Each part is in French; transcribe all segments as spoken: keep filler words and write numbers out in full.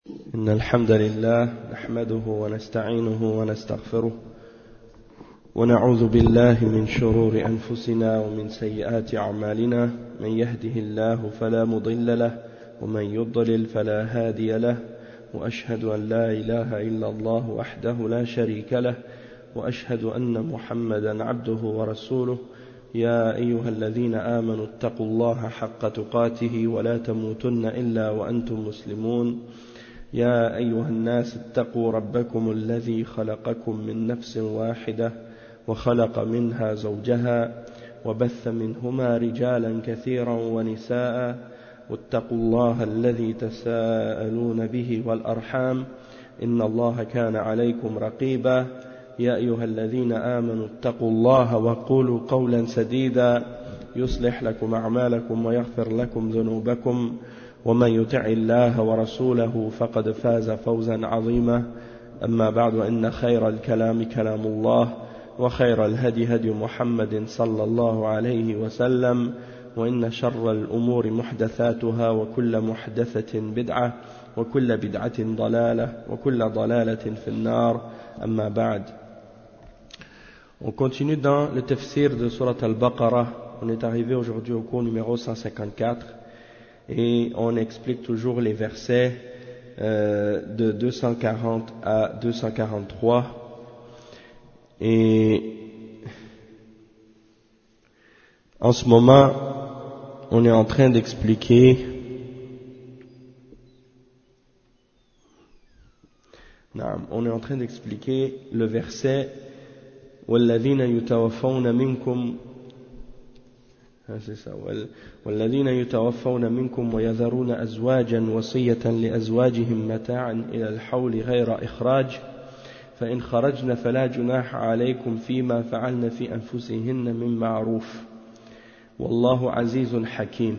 إن الحمد لله نحمده ونستعينه ونستغفره ونعوذ بالله من شرور أنفسنا ومن سيئات أعمالنا من يهده الله فلا مضل له ومن يضلل فلا هادي له وأشهد أن لا إله إلا الله وحده لا شريك له وأشهد أن محمدا عبده ورسوله يا أيها الذين آمنوا اتقوا الله حق تقاته ولا تموتن إلا وأنتم مسلمون يا أيها الناس اتقوا ربكم الذي خلقكم من نفس واحدة وخلق منها زوجها وبث منهما رجالا كثيرا ونساء واتقوا الله الذي تساءلون به والأرحام إن الله كان عليكم رقيبا يا أيها الذين آمنوا اتقوا الله وقولوا قولا سديدا يصلح لكم أعمالكم ويغفر لكم ذنوبكم ومن يطع الله ورسوله فقد فاز فوزا عظيما أما بعد وإن خير الكلام كلام الله وخير الهدي هدي محمد صلى الله عليه وسلم وإن شر الأمور محدثاتها وكل محدثة بدعة وكل بدعة ضلالة وكل ضلالة في النار أما بعد. On continue dans le tafsir de Surat Al-Baqarah. On est arrivé aujourd'hui au cours numéro cent cinquante-quatre et on explique toujours les versets euh, de deux cent quarante à deux cent quarante-trois. Et en ce moment, on est en train d'expliquer non, on est en train d'expliquer le verset والذين يتوفون منكم والذين يتوفون منكم ويذرون أزواجا وصية لأزواجهم متاعا إلى الحول غير إخراج فإن خرجن فلا جناح عليكم فيما فعلن في أنفسهن من معروف والله عزيز حكيم.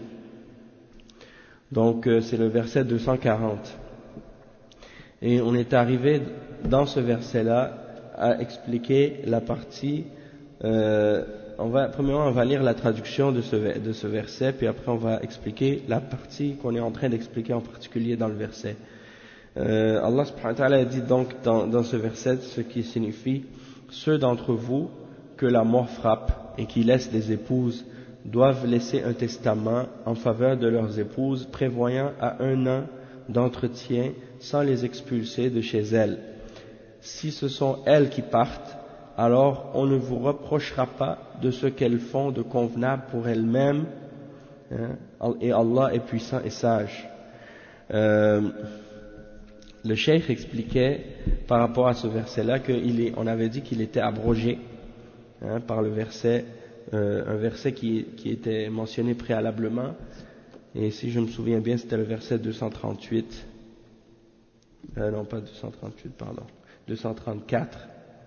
Donc c'est le verset deux cent quarante et on est arrivé dans ce verset là à expliquer la partie euh, on va, premièrement on va lire la traduction de ce, de ce verset, puis après on va expliquer la partie qu'on est en train d'expliquer en particulier dans le verset. euh, Allah subhanahu wa ta'ala dit donc dans, dans ce verset ce qui signifie: ceux d'entre vous que la mort frappe et qui laissent des épouses doivent laisser un testament en faveur de leurs épouses prévoyant à un an d'entretien sans les expulser de chez elles. Si ce sont elles qui partent, alors on ne vous reprochera pas de ce qu'elles font de convenable pour elles-mêmes, hein, et Allah est puissant et sage. Euh, le cheikh expliquait par rapport à ce verset-là qu'on avait dit qu'il était abrogé, hein, par le verset, euh, un verset qui, qui était mentionné préalablement, et si je me souviens bien c'était le verset deux cent trente-huit, euh, non pas deux cent trente-huit, pardon, deux cent trente-quatre.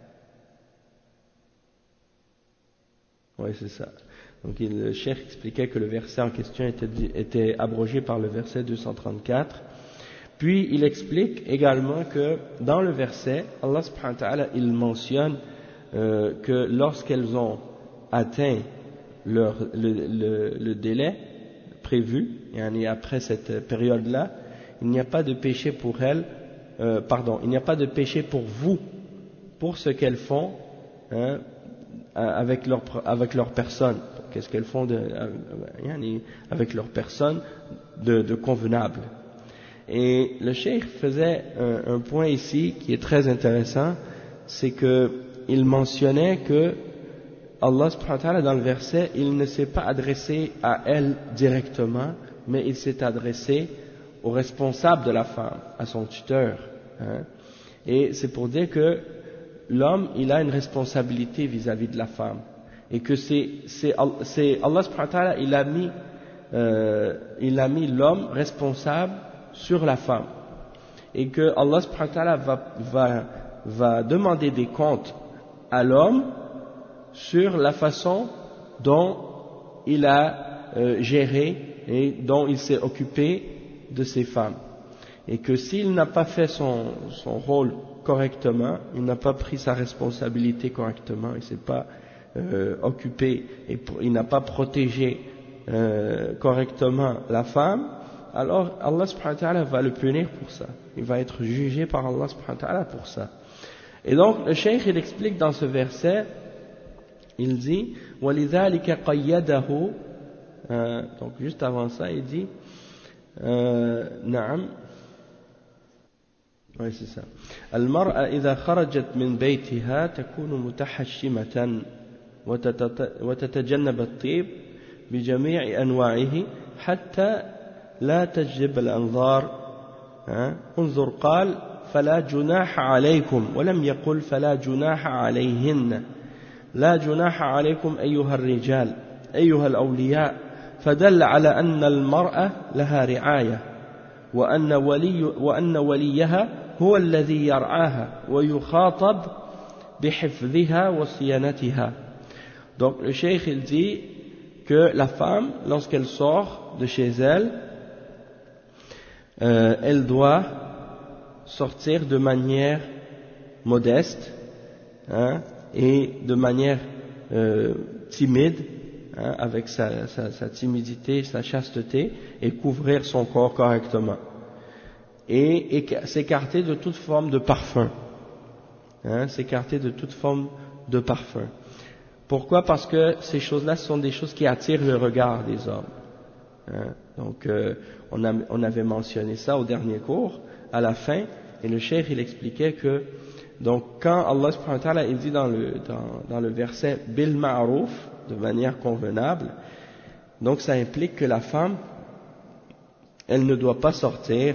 Oui, c'est ça. Donc il, le cheikh expliquait que le verset en question était, était abrogé par le verset deux cent trente-quatre. Puis il explique également que dans le verset, Allah subhanahu wa ta'ala, il mentionne euh, que lorsqu'elles ont atteint leur, le, le, le délai prévu, et après cette période-là, il n'y a pas de péché pour elles, euh, pardon, il n'y a pas de péché pour vous, pour ce qu'elles font, hein, avec leur, avec leur personne. Qu'est-ce qu'elles font de, avec leur personne de, de convenable. Et le cheikh faisait un, un point ici qui est très intéressant, c'est que il mentionnait que Allah subhanahu wa ta'ala dans le verset, il ne s'est pas adressé à elle directement, mais il s'est adressé au responsable de la femme, à son tuteur, hein. Et c'est pour dire que l'homme, il a une responsabilité vis-à-vis de la femme, et que c'est, c'est, c'est Allah subhanahu wa ta'ala, il a mis, euh, il a mis l'homme responsable sur la femme, et que Allah subhanahu wa ta'ala va, va, va demander des comptes à l'homme sur la façon dont il a euh, géré et dont il s'est occupé de ses femmes, et que s'il n'a pas fait son, son rôle correctement, il n'a pas pris sa responsabilité correctement, il ne s'est pas euh, occupé et il n'a pas protégé euh, correctement la femme, alors Allah subhanahu wa ta'ala va le punir pour ça. Il va être jugé par Allah subhanahu wa ta'ala pour ça. Et donc le cheikh il explique dans ce verset, il dit وَلِذَلِكَ قَيَّدَهُ euh, donc juste avant ça il dit euh, نعم oui c'est ça المرأة إذا خرجت من بيتها تكون متحشمة وتتجنب الطيب بجميع أنواعه حتى لا تجذب الأنظار انظر قال فلا جناح عليكم ولم يقل فلا جناح عليهن لا جناح عليكم أيها الرجال أيها الأولياء فدل على أن المرأة لها رعاية وأن, ولي وأن وليها هو الذي يرعاها ويخاطب بحفظها وصيانتها. Donc le cheikh il dit que la femme lorsqu'elle sort de chez elle euh, elle doit sortir de manière modeste hein, et de manière euh, timide hein, avec sa, sa, sa timidité, sa chasteté et couvrir son corps correctement et, et s'écarter de toute forme de parfum hein, s'écarter de toute forme de parfum. Pourquoi? Parce que ces choses-là sont des choses qui attirent le regard des hommes hein. Donc euh, on, a, on avait mentionné ça au dernier cours à la fin et le cheikh il expliquait que donc quand Allah subhanahu wa ta'ala il dit dans le, dans, dans le verset bil ma'ruf de manière convenable, donc ça implique que la femme elle ne doit pas sortir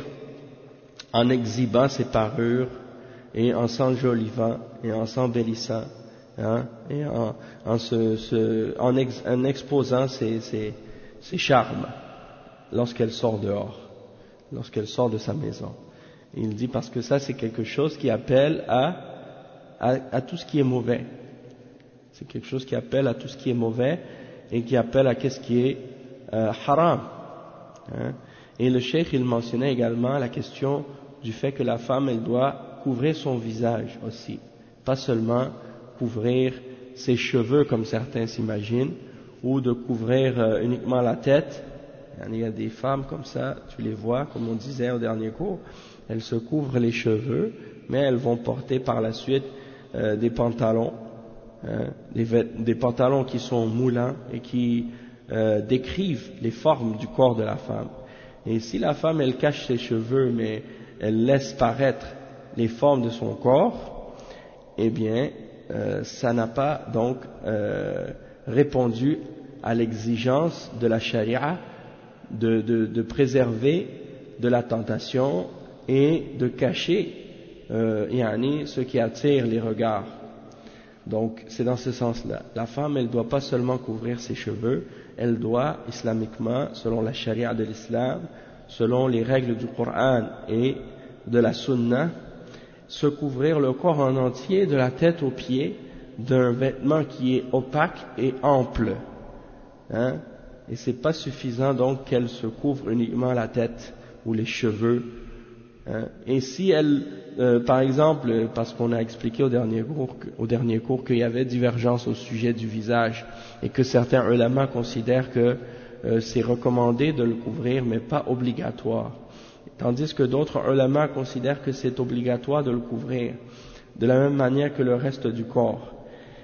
en exhibant ses parures et en s'enjolivant et en s'embellissant hein, et en, en, se, se, en, ex, en exposant ses, ses, ses charmes lorsqu'elle sort dehors, lorsqu'elle sort de sa maison. Il dit parce que ça c'est quelque chose qui appelle à, à, à tout ce qui est mauvais. C'est quelque chose qui appelle à tout ce qui est mauvais et qui appelle à qu'est-ce qui est euh, haram. Hein. Et le cheikh il mentionnait également la question du fait que la femme elle doit couvrir son visage aussi, pas seulement couvrir ses cheveux comme certains s'imaginent ou de couvrir euh, uniquement la tête. Il y a des femmes comme ça, tu les vois, comme on disait au dernier cours, elles se couvrent les cheveux, mais elles vont porter par la suite euh, des pantalons, hein, des, des pantalons qui sont moulants et qui euh, décrivent les formes du corps de la femme. Et si la femme elle cache ses cheveux, mais elle laisse paraître les formes de son corps, eh bien, euh, ça n'a pas donc euh, répondu à l'exigence de la charia de, de, de préserver de la tentation et de cacher euh, yani, ce qui attire les regards. Donc c'est dans ce sens-là. La femme elle ne doit pas seulement couvrir ses cheveux, elle doit islamiquement, selon la charia de l'islam, selon les règles du Coran et de la sunna, se couvrir le corps en entier de la tête aux pieds d'un vêtement qui est opaque et ample. Hein? Et c'est pas suffisant donc qu'elle se couvre uniquement la tête ou les cheveux. Hein? Et si elle, euh, par exemple, parce qu'on a expliqué au dernier cours, au dernier cours qu'il y avait divergence au sujet du visage et que certains ulama considèrent que euh, c'est recommandé de le couvrir mais pas obligatoire, tandis que d'autres ulama considèrent que c'est obligatoire de le couvrir de la même manière que le reste du corps.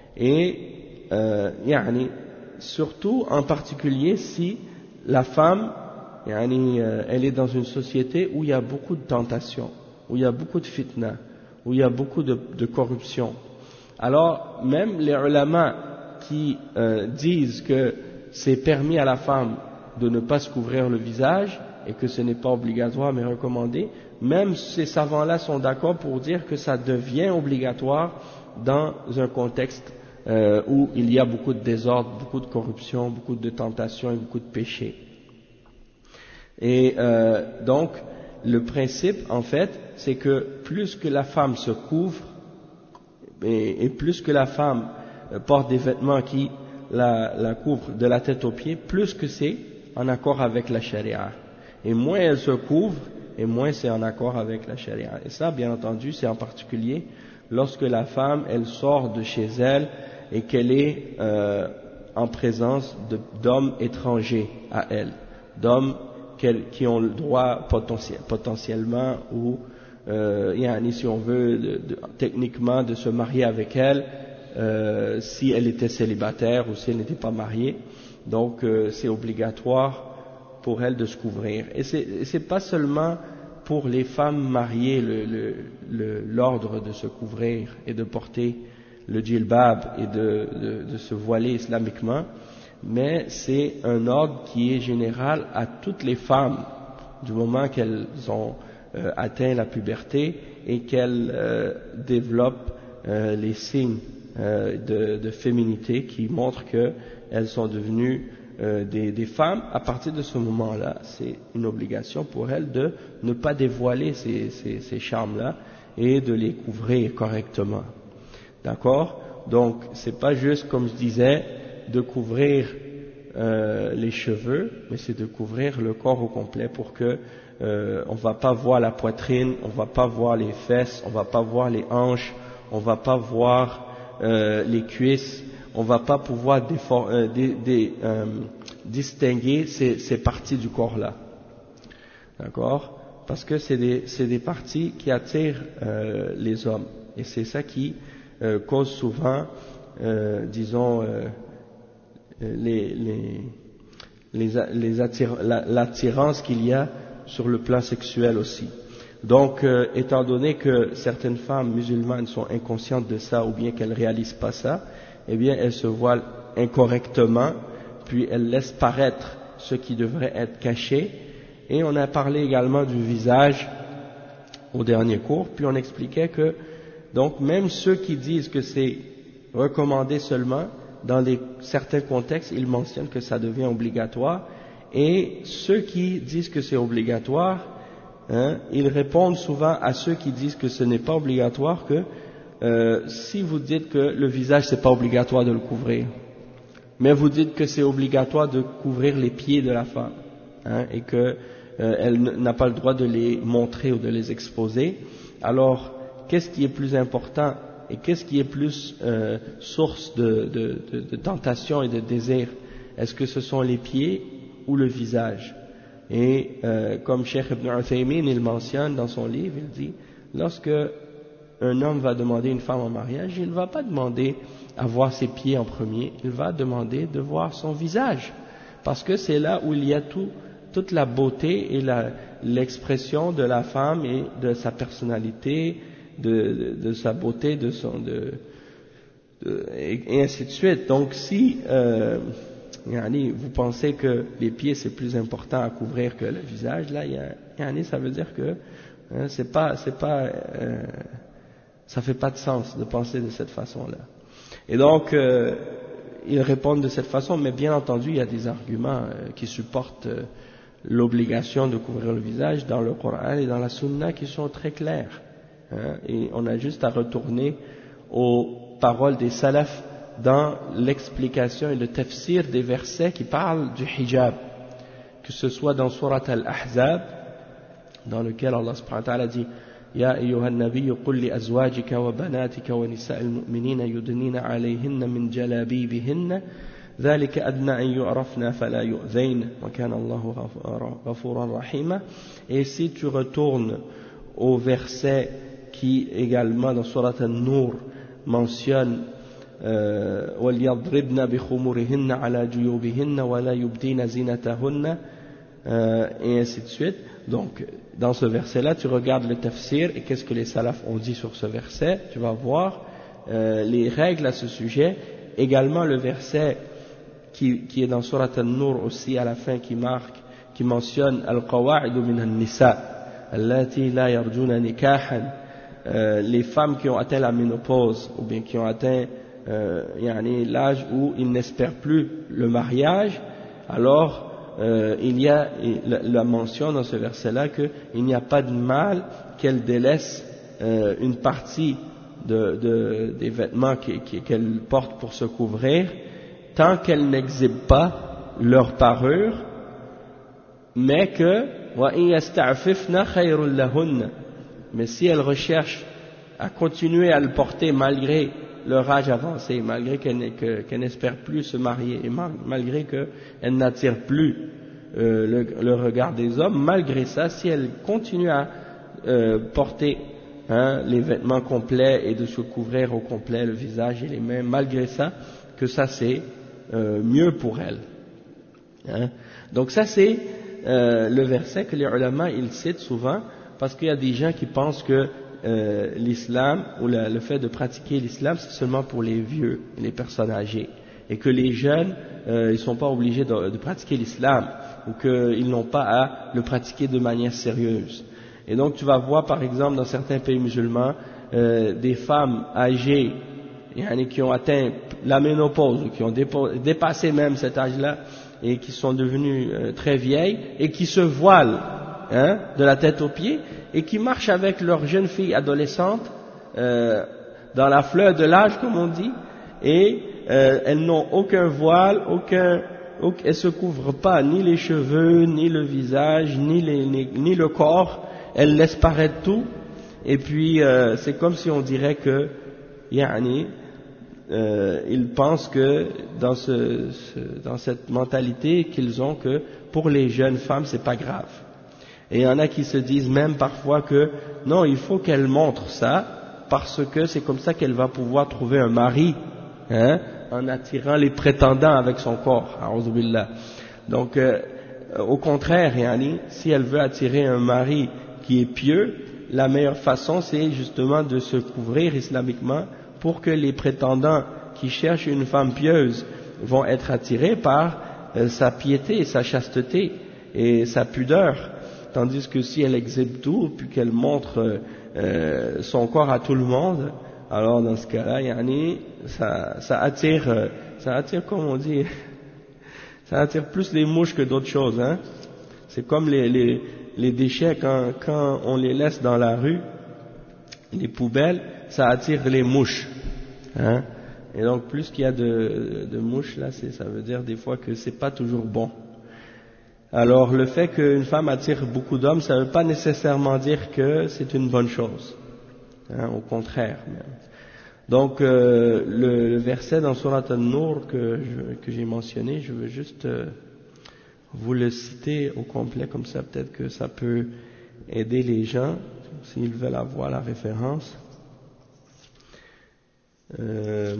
Et euh, yani, surtout en particulier si la femme yani, euh, elle est dans une société où il y a beaucoup de tentations, où il y a beaucoup de fitna, où il y a beaucoup de, de corruption. Alors même les ulama qui euh, disent que c'est permis à la femme de ne pas se couvrir le visage et que ce n'est pas obligatoire mais recommandé, même ces savants-là sont d'accord pour dire que ça devient obligatoire dans un contexte euh, où il y a beaucoup de désordre, beaucoup de corruption, beaucoup de tentation et beaucoup de péché. Et euh, donc le principe en fait c'est que plus que la femme se couvre et, et plus que la femme porte des vêtements qui la, la couvrent de la tête aux pieds, plus que c'est en accord avec la charia. Et moins elle se couvre, et moins c'est en accord avec la charia. Et ça, bien entendu, c'est en particulier lorsque la femme, elle sort de chez elle et qu'elle est euh, en présence de, d'hommes étrangers à elle, d'hommes qui ont le droit potentiel, potentiellement ou euh, yani, si on veut de, de, techniquement de se marier avec elle euh, si elle était célibataire ou si elle n'était pas mariée. Donc euh, c'est obligatoire pour elle de se couvrir. Et c'est, c'est pas seulement pour les femmes mariées le, le, le, l'ordre de se couvrir et de porter le djilbab et de, de, de se voiler islamiquement, mais c'est un ordre qui est général à toutes les femmes du moment qu'elles ont euh, atteint la puberté et qu'elles euh, développent euh, les signes euh, de, de féminité qui montrent qu'elles sont devenues euh, des, des femmes. À partir de ce moment-là, c'est une obligation pour elles de ne pas dévoiler ces, ces, ces charmes-là et de les couvrir correctement. D'accord? Donc, c'est pas juste, comme je disais, de couvrir euh, les cheveux, mais c'est de couvrir le corps au complet pour que euh, on va pas voir la poitrine, on va pas voir les fesses, on va pas voir les hanches, on va pas voir euh, les cuisses, on va pas pouvoir défor- euh, dé- dé- euh, distinguer ces, ces parties du corps-là. D'accord? Parce que c'est des, c'est des parties qui attirent euh, les hommes. Et c'est ça qui euh, cause souvent, euh, disons, euh, les, les, les, les attir, la, l'attirance qu'il y a sur le plan sexuel aussi. Donc, euh, étant donné que certaines femmes musulmanes sont inconscientes de ça ou bien qu'elles ne réalisent pas ça, eh bien, elles se voilent incorrectement, puis elles laissent paraître ce qui devrait être caché. Et on a parlé également du visage au dernier cours, puis on expliquait que, donc, même ceux qui disent que c'est recommandé seulement, dans les, certains contextes, ils mentionnent que ça devient obligatoire, et ceux qui disent que c'est obligatoire, hein, ils répondent souvent à ceux qui disent que ce n'est pas obligatoire, que euh, si vous dites que le visage c'est pas obligatoire de le couvrir, mais vous dites que c'est obligatoire de couvrir les pieds de la femme, hein, et que euh, elle n'a pas le droit de les montrer ou de les exposer, alors qu'est-ce qui est plus important et qu'est-ce qui est plus euh, source de, de, de, de tentation et de désir? Est-ce que ce sont les pieds ou le visage? Et euh, comme Cheikh Ibn Uthaymin il mentionne dans son livre, il dit, lorsque un homme va demander une femme en mariage, il ne va pas demander à voir ses pieds en premier, il va demander de voir son visage, parce que c'est là où il y a tout, toute la beauté et la, l'expression de la femme et de sa personnalité, de, de, de sa beauté, de son, de, de, et, et ainsi de suite. Donc si euh, yani, vous pensez que les pieds c'est plus important à couvrir que le visage, là, yani, ça veut dire que hein, c'est pas, c'est pas, euh, ça fait pas de sens de penser de cette façon-là. Et donc euh, ils répondent de cette façon, mais bien entendu il y a des arguments euh, qui supportent euh, l'obligation de couvrir le visage dans le Coran et dans la Sunna qui sont très clairs. Hein, et on a juste à retourner aux paroles des salafs dans l'explication et le tafsir des versets qui parlent du hijab, que ce soit dans Surat Al-Ahzab, dans lequel Allah subhanahu wa ta'ala dit Ya ayyuhan nabiyyu qul li azwajika wa banatika wa nisa'il mu'minina yudnina alayhinna min jalabibihinna ذلك أدنى أن يعرفنا فلا يؤذين وكان الله غفورا رحيما. Et si tu retournes au verset qui également dans Surat An-Nur mentionne وَلْيَضْرِبْنَ بِخُمُرِهِنَّ عَلَى جُيُوبِهِنَّ وَلَا يُبْدِينَ زِينَتَهُنَّ et ainsi de suite. Donc dans ce verset-là, tu regardes le tafsir et qu'est-ce que les salafs ont dit sur ce verset, tu vas voir euh, les règles à ce sujet. Également le verset qui, qui est dans Surat An-Nur aussi à la fin qui marque, qui mentionne Al-Qawa'idu min al-Nisa allati la yarjuna nikahan, les femmes qui ont atteint la ménopause ou bien qui ont atteint euh, yani, l'âge où ils n'espèrent plus le mariage, alors euh, il y a la, la mention dans ce verset-là qu'il n'y a pas de mal qu'elles délaissent euh, une partie de, de, des vêtements qu'elles portent pour se couvrir, tant qu'elles n'exhibent pas leur parure, mais que mais si elles recherchent à continuer à le porter malgré leur âge avancé, malgré qu'elles qu'elle n'espèrent plus se marier, et malgré qu'elles n'attirent plus euh, le, le regard des hommes, malgré ça, si elle continue à euh, porter hein, les vêtements complets et de se couvrir au complet le visage et les mains, malgré ça, que ça c'est euh, mieux pour elle. Hein. Donc ça c'est euh, le verset que les ulama ils citent souvent, parce qu'il y a des gens qui pensent que euh, l'islam ou la, le fait de pratiquer l'islam c'est seulement pour les vieux, les personnes âgées, et que les jeunes euh, ils sont pas obligés de, de pratiquer l'islam, ou qu'ils n'ont pas à le pratiquer de manière sérieuse. Et donc tu vas voir par exemple dans certains pays musulmans euh, des femmes âgées qui ont atteint la ménopause, ou qui ont dépassé même cet âge-là et qui sont devenues euh, très vieilles et qui se voilent hein, de la tête aux pieds et qui marchent avec leurs jeunes filles adolescentes euh, dans la fleur de l'âge comme on dit, et euh, elles n'ont aucun voile, aucun, aucun, elles se couvrent pas ni les cheveux, ni le visage, ni, les, ni, ni le corps, elles laissent paraître tout, et puis euh, c'est comme si on dirait que yani, euh, ils pensent que dans, ce, ce, dans cette mentalité qu'ils ont que pour les jeunes femmes c'est pas grave. Et il y en a qui se disent même parfois que non, il faut qu'elle montre ça parce que c'est comme ça qu'elle va pouvoir trouver un mari hein, en attirant les prétendants avec son corps. A'udhu billah. Donc euh, au contraire, yani, si elle veut attirer un mari qui est pieux, la meilleure façon c'est justement de se couvrir islamiquement pour que les prétendants qui cherchent une femme pieuse vont être attirés par euh, sa piété, sa chasteté et sa pudeur. Tandis que si elle exhibe tout, puis qu'elle montre euh, son corps à tout le monde, alors dans ce cas-là, yani, ça, ça attire, euh, ça attire comme on dit, ça attire plus les mouches que d'autres choses. Hein. C'est comme les, les, les déchets quand, quand on les laisse dans la rue, les poubelles, ça attire les mouches. Hein. Et donc plus qu'il y a de, de mouches là, c'est, ça veut dire des fois que c'est pas toujours bon. Alors le fait qu'une femme attire beaucoup d'hommes, ça ne veut pas nécessairement dire que c'est une bonne chose. Hein, au contraire même. Donc euh, le, le verset dans Surat An-Nur que, je, que j'ai mentionné, je veux juste euh, vous le citer au complet, comme ça peut-être que ça peut aider les gens s'ils veulent avoir la référence. Euh,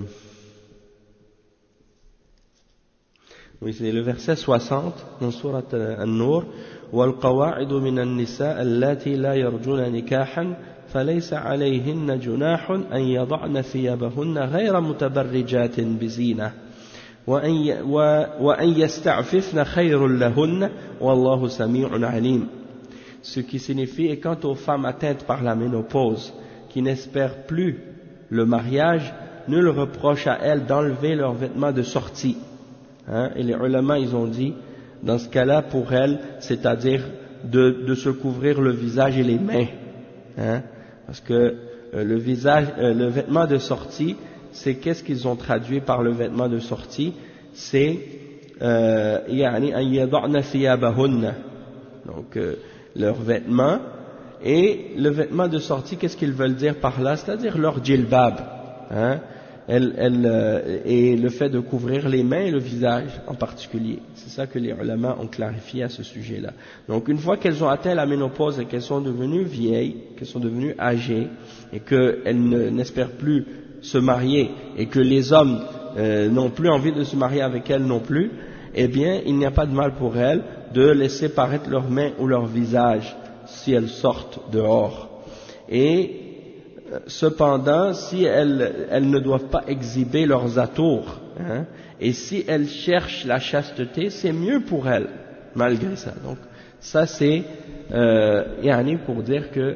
oui, c'est le verset soixante dans Surat An-Nur. وَالْقَوَاعِدُ مِنَ النِّسَاءِ اللَّاتِي لَا يَرْجُونَ نِكَاحًا فَلَيْسَ عَلَيْهِنَّ جُنَاحٌ أَنْ يَضَعْنَ ثِيَابَهُنَّ غَيْرَ مُتَبَرِّجَاتٍ بِزِينَةٍ وَأَنْ يَسْتَعْفِفْنَ خَيْرٌ لَهُنَّ وَاللَّهُ سَمِيعٌ عَلِيمٌ. Ce qui signifie, et quant aux femmes atteintes par la ménopause qui n'espèrent plus le mariage, nul reproche à elles d'enlever leurs vêtements de sortie. Hein, et les ulama ils ont dit dans ce cas-là pour elles, c'est-à-dire de, de se couvrir le visage et les mains, hein, parce que euh, le visage, euh, le vêtement de sortie, c'est qu'est-ce qu'ils ont traduit par le vêtement de sortie, c'est yani an yad'na thiyabahunna, donc euh, leurs vêtements, et le vêtement de sortie, qu'est-ce qu'ils veulent dire par là, c'est-à-dire leur djilbab, hein. Elle, elle, euh, et le fait de couvrir les mains et le visage en particulier. C'est ça que les ulama ont clarifié à ce sujet-là. Donc une fois qu'elles ont atteint la ménopause et qu'elles sont devenues vieilles, qu'elles sont devenues âgées, et qu'elles ne, n'espèrent plus se marier, et que les hommes euh, n'ont plus envie de se marier avec elles non plus, eh bien il n'y a pas de mal pour elles de laisser paraître leurs mains ou leur visage si elles sortent dehors. Et cependant, si elles, elles ne doivent pas exhiber leurs atours, hein, et si elles cherchent la chasteté, c'est mieux pour elles, malgré ça. Donc, ça c'est, euh, yani pour dire que,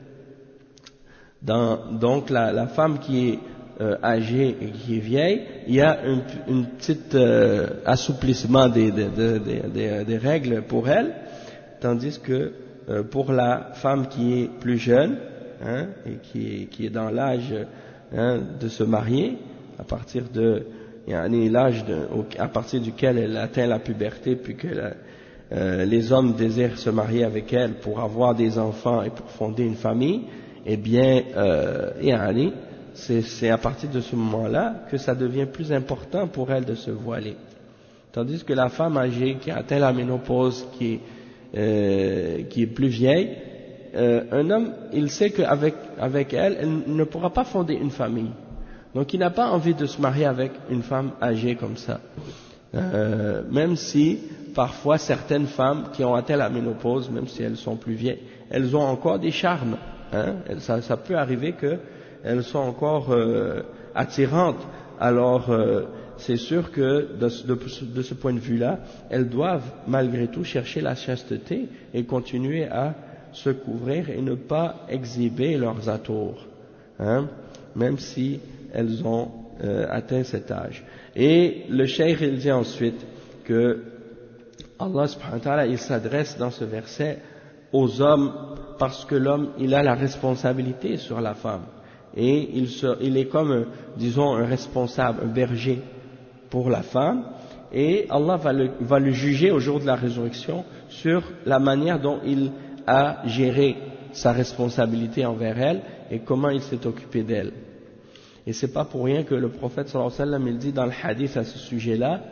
dans, donc la, la femme qui est euh, âgée et qui est vieille, il y a une, une petite euh, assouplissement des, des, des, des, des règles pour elle, tandis que euh, pour la femme qui est plus jeune, Hein, et qui est, qui est dans l'âge hein, de se marier, à partir de l'âge à partir duquel elle atteint la puberté, puis que la, euh, les hommes désirent se marier avec elle pour avoir des enfants et pour fonder une famille, eh bien, euh, c'est, c'est à partir de ce moment-là que ça devient plus important pour elle de se voiler. Tandis que la femme âgée qui a atteint la ménopause, qui est, euh, qui est plus vieille, euh, un homme, il sait qu'avec avec elle, elle ne pourra pas fonder une famille. Donc il n'a pas envie de se marier avec une femme âgée comme ça. Euh, même si, parfois, certaines femmes qui ont atteint la ménopause, même si elles sont plus vieilles, elles ont encore des charmes. Hein, ça, ça peut arriver qu'elles sont encore euh, attirantes. Alors, euh, c'est sûr que de, de, de ce point de vue-là, elles doivent malgré tout chercher la chasteté et continuer à se couvrir et ne pas exhiber leurs atours, hein, même si elles ont euh, atteint cet âge. Et le cheikh il dit ensuite que Allah subhanahu wa ta'ala il s'adresse dans ce verset aux hommes parce que l'homme il a la responsabilité sur la femme et il, se, il est comme disons un responsable, un berger pour la femme et Allah va le, va le juger au jour de la résurrection sur la manière dont il a géré sa responsabilité envers elle et comment il s'est occupé d'elle. Et c'est pas pour rien que le prophète sallallahu alayhi wa sallam il dit dans le hadith à ce sujet-là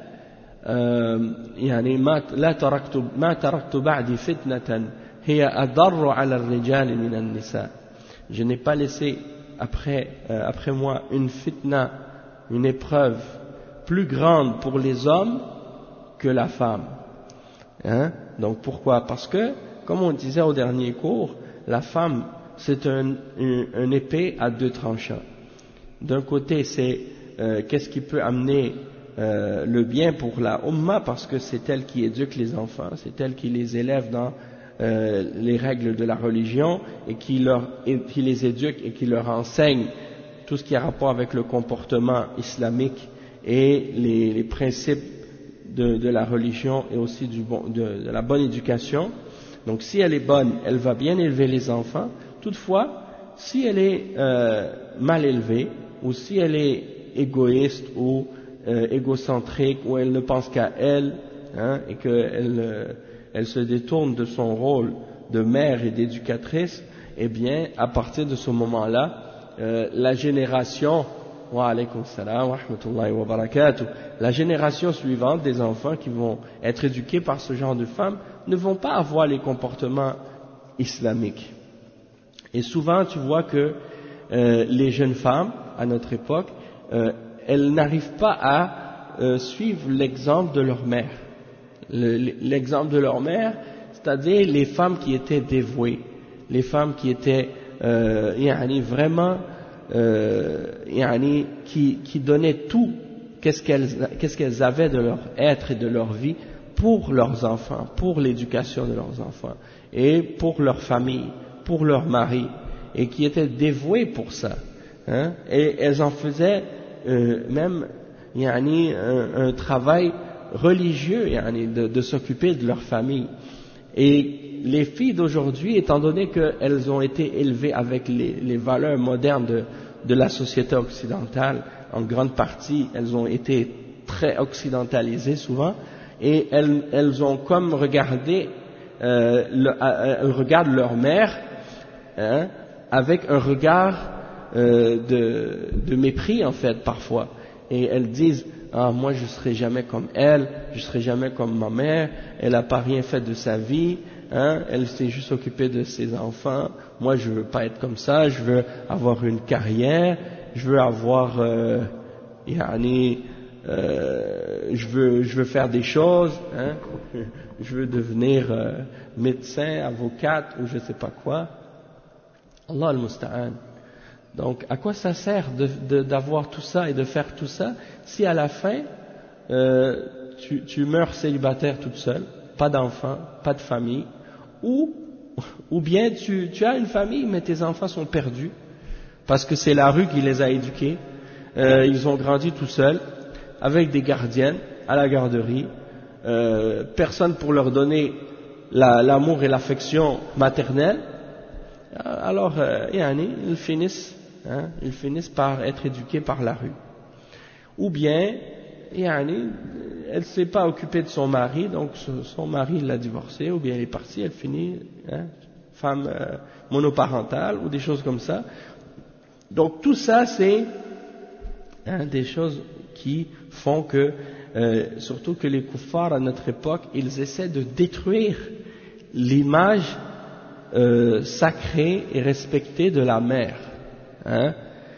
يعني ما لا تركت ما تركت بعدي فتنة هي أضر على الرجال من النساء. Je n'ai pas laissé après euh, après moi une fitna, une épreuve plus grande pour les hommes que la femme. Hein? Donc pourquoi? Parce que comme on disait au dernier cours, la femme c'est un, un, un épée à deux tranchants. D'un côté, c'est euh, qu'est-ce qui peut amener euh, le bien pour la Ummah, parce que c'est elle qui éduque les enfants, c'est elle qui les élève dans euh, les règles de la religion et qui, leur, et qui les éduque et qui leur enseigne tout ce qui a rapport avec le comportement islamique et les, les principes de, de la religion et aussi du bon, de, de la bonne éducation. Donc si elle est bonne, elle va bien élever les enfants. Toutefois, si elle est euh, mal élevée, ou si elle est égoïste ou euh, égocentrique, ou elle ne pense qu'à elle, hein, et qu'elle euh, elle se détourne de son rôle de mère et d'éducatrice, eh bien, à partir de ce moment-là, euh, la génération, wa alaykum salam wa rahmatullahi wa barakatuh, la génération suivante des enfants qui vont être éduqués par ce genre de femmes ne vont pas avoir les comportements islamiques. Et souvent, tu vois que euh, les jeunes femmes, à notre époque, euh, elles n'arrivent pas à euh, suivre l'exemple de leur mère. Le, l'exemple de leur mère, c'est-à-dire les femmes qui étaient dévouées, les femmes qui étaient euh, yani vraiment, euh, yani qui, qui donnaient tout, qu'est-ce qu'elles, qu'est-ce qu'elles avaient de leur être et de leur vie pour leurs enfants, pour l'éducation de leurs enfants et pour leur famille, pour leur mari, et qui étaient dévouées pour ça. Hein, et elles en faisaient euh, même yani, un, un travail religieux yani, de, de s'occuper de leur famille. Et les filles d'aujourd'hui, étant donné qu'elles ont été élevées avec les, les valeurs modernes de, de la société occidentale, en grande partie, elles ont été très occidentalisées souvent, et elles, elles ont comme regardé, euh, le, euh, elles regardent leur mère hein, avec un regard Euh, de, de mépris en fait parfois, et elles disent ah moi je serai jamais comme elle, je serai jamais comme ma mère, elle a pas rien fait de sa vie, hein, elle s'est juste occupée de ses enfants, moi je veux pas être comme ça, je veux avoir une carrière, je veux avoir euh, yani, euh, je veux je veux faire des choses, hein, je veux devenir euh, médecin, avocate ou je sais pas quoi. Allah al-Musta'an. Donc, à quoi ça sert de, de, d'avoir tout ça et de faire tout ça si à la fin, euh, tu, tu meurs célibataire toute seule, pas d'enfants, pas de famille, ou, ou bien tu, tu as une famille mais tes enfants sont perdus parce que c'est la rue qui les a éduqués, euh, ils ont grandi tout seuls avec des gardiennes à la garderie, euh, personne pour leur donner la, l'amour et l'affection maternelle. Alors, euh, yani, ils finissent Hein, ils finissent par être éduqués par la rue. Ou bien, yani, elle ne s'est pas occupée de son mari, donc son mari l'a divorcée, ou bien elle est partie, elle finit hein, femme euh, monoparentale, ou des choses comme ça. Donc tout ça, c'est hein, des choses qui font que, euh, surtout que les kuffars à notre époque, ils essaient de détruire l'image euh, sacrée et respectée de la mère. Hein?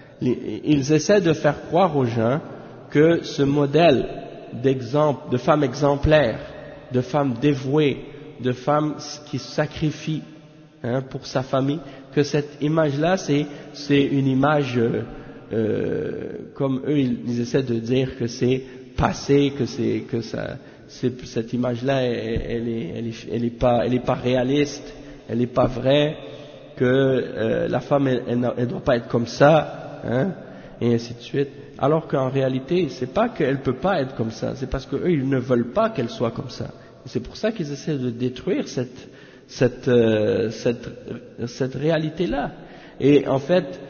Ils essaient de faire croire aux gens que ce modèle d'exemple, de femme exemplaire, de femme dévouée, de femme qui se sacrifie hein, pour sa famille, que cette image-là, c'est, c'est une image, euh, euh, comme eux, ils, ils essaient de dire que c'est passé, que c'est, que ça, c'est, cette image-là, elle, elle est, elle est, elle est pas, elle est pas réaliste, elle n'est pas vraie, que euh, la femme, elle, ne doit pas être comme ça, hein, et ainsi de suite. Alors qu'en réalité, c'est pas qu'elle peut pas être comme ça, c'est parce qu'eux, ils ne veulent pas qu'elle soit comme ça. Et c'est pour ça qu'ils essaient de détruire cette, cette, euh, cette, cette réalité-là. Et en fait,